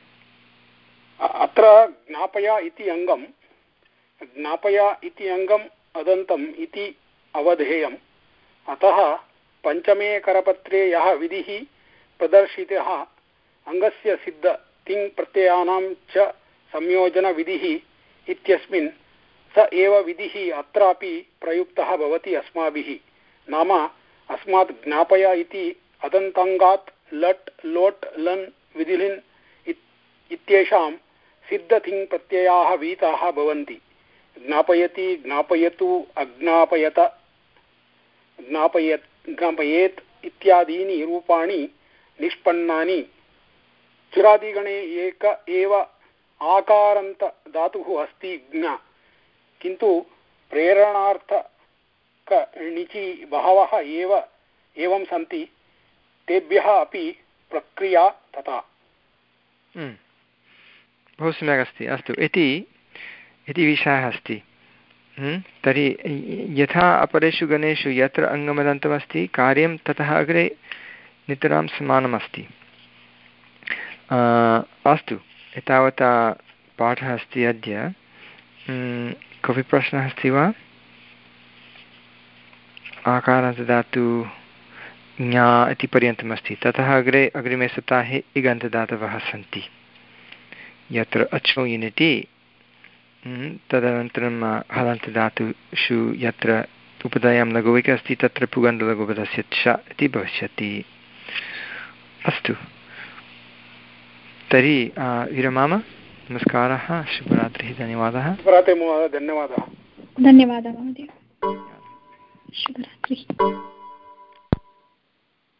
अत्र ज्ञापय इति अङ्गं ज्ञापय इति अङ्गम् अदन्तम् इति अवधेयम् अतः पञ्चमे करपत्रे यः विधिः प्रदर्शितः अङ्गस्य सिद्ध तिङ् प्रत्ययानां च संयोजनविधिः इत्यस्मिन् स एव विधिः अत्रापि प्रयुक्तः भवति अस्माभिः नाम अस्मात् ज्ञापय इति अदन्ताङ्गात् लट् लोट् लन् विधिलिन् इत्येषां सिद्धतिङ् प्रत्ययाः विहिताः भवन्ति ज्ञापयति ज्ञापयतु अज्ञापयत ज्ञापयत् ज्ञापयेत् इत्यादीनि रूपाणि निष्पन्नानि चुरादिगणे एक एव आकारान्त धातुः अस्ति ज्ञा किन्तु प्रेरणार्थक णिचि बहवः एव एवं सन्ति तेभ्यः अपि प्रक्रिया तथा बहु सम्यक् अस्ति अस्तु इति इति विषयः अस्ति तर्हि यथा अपरेषु गणेषु यत्र अङ्गमदन्तमस्ति कार्यं ततः अग्रे नितरां समानमस्ति अस्तु एतावता पाठः अस्ति अद्य कोऽपि प्रश्नः अस्ति वा आकारान्तदातु ज्ञा इति पर्यन्तमस्ति ततः अग्रे अग्रिमे सप्ताहे इगन्तदातवः सन्ति यत्र अच्मौ इति तदनन्तरं हलन्तदातुषु यत्र उपधायां लघुविक अस्ति तत्र पुगन्तलघुपदस्य च इति भविष्यति अस्तु तर्हि विरमाम नमस्कारः शुभरात्रिः धन्यवादः शुभरात्रिः महोदय धन्यवादः धन्यवादः महोदय शुभरात्रिः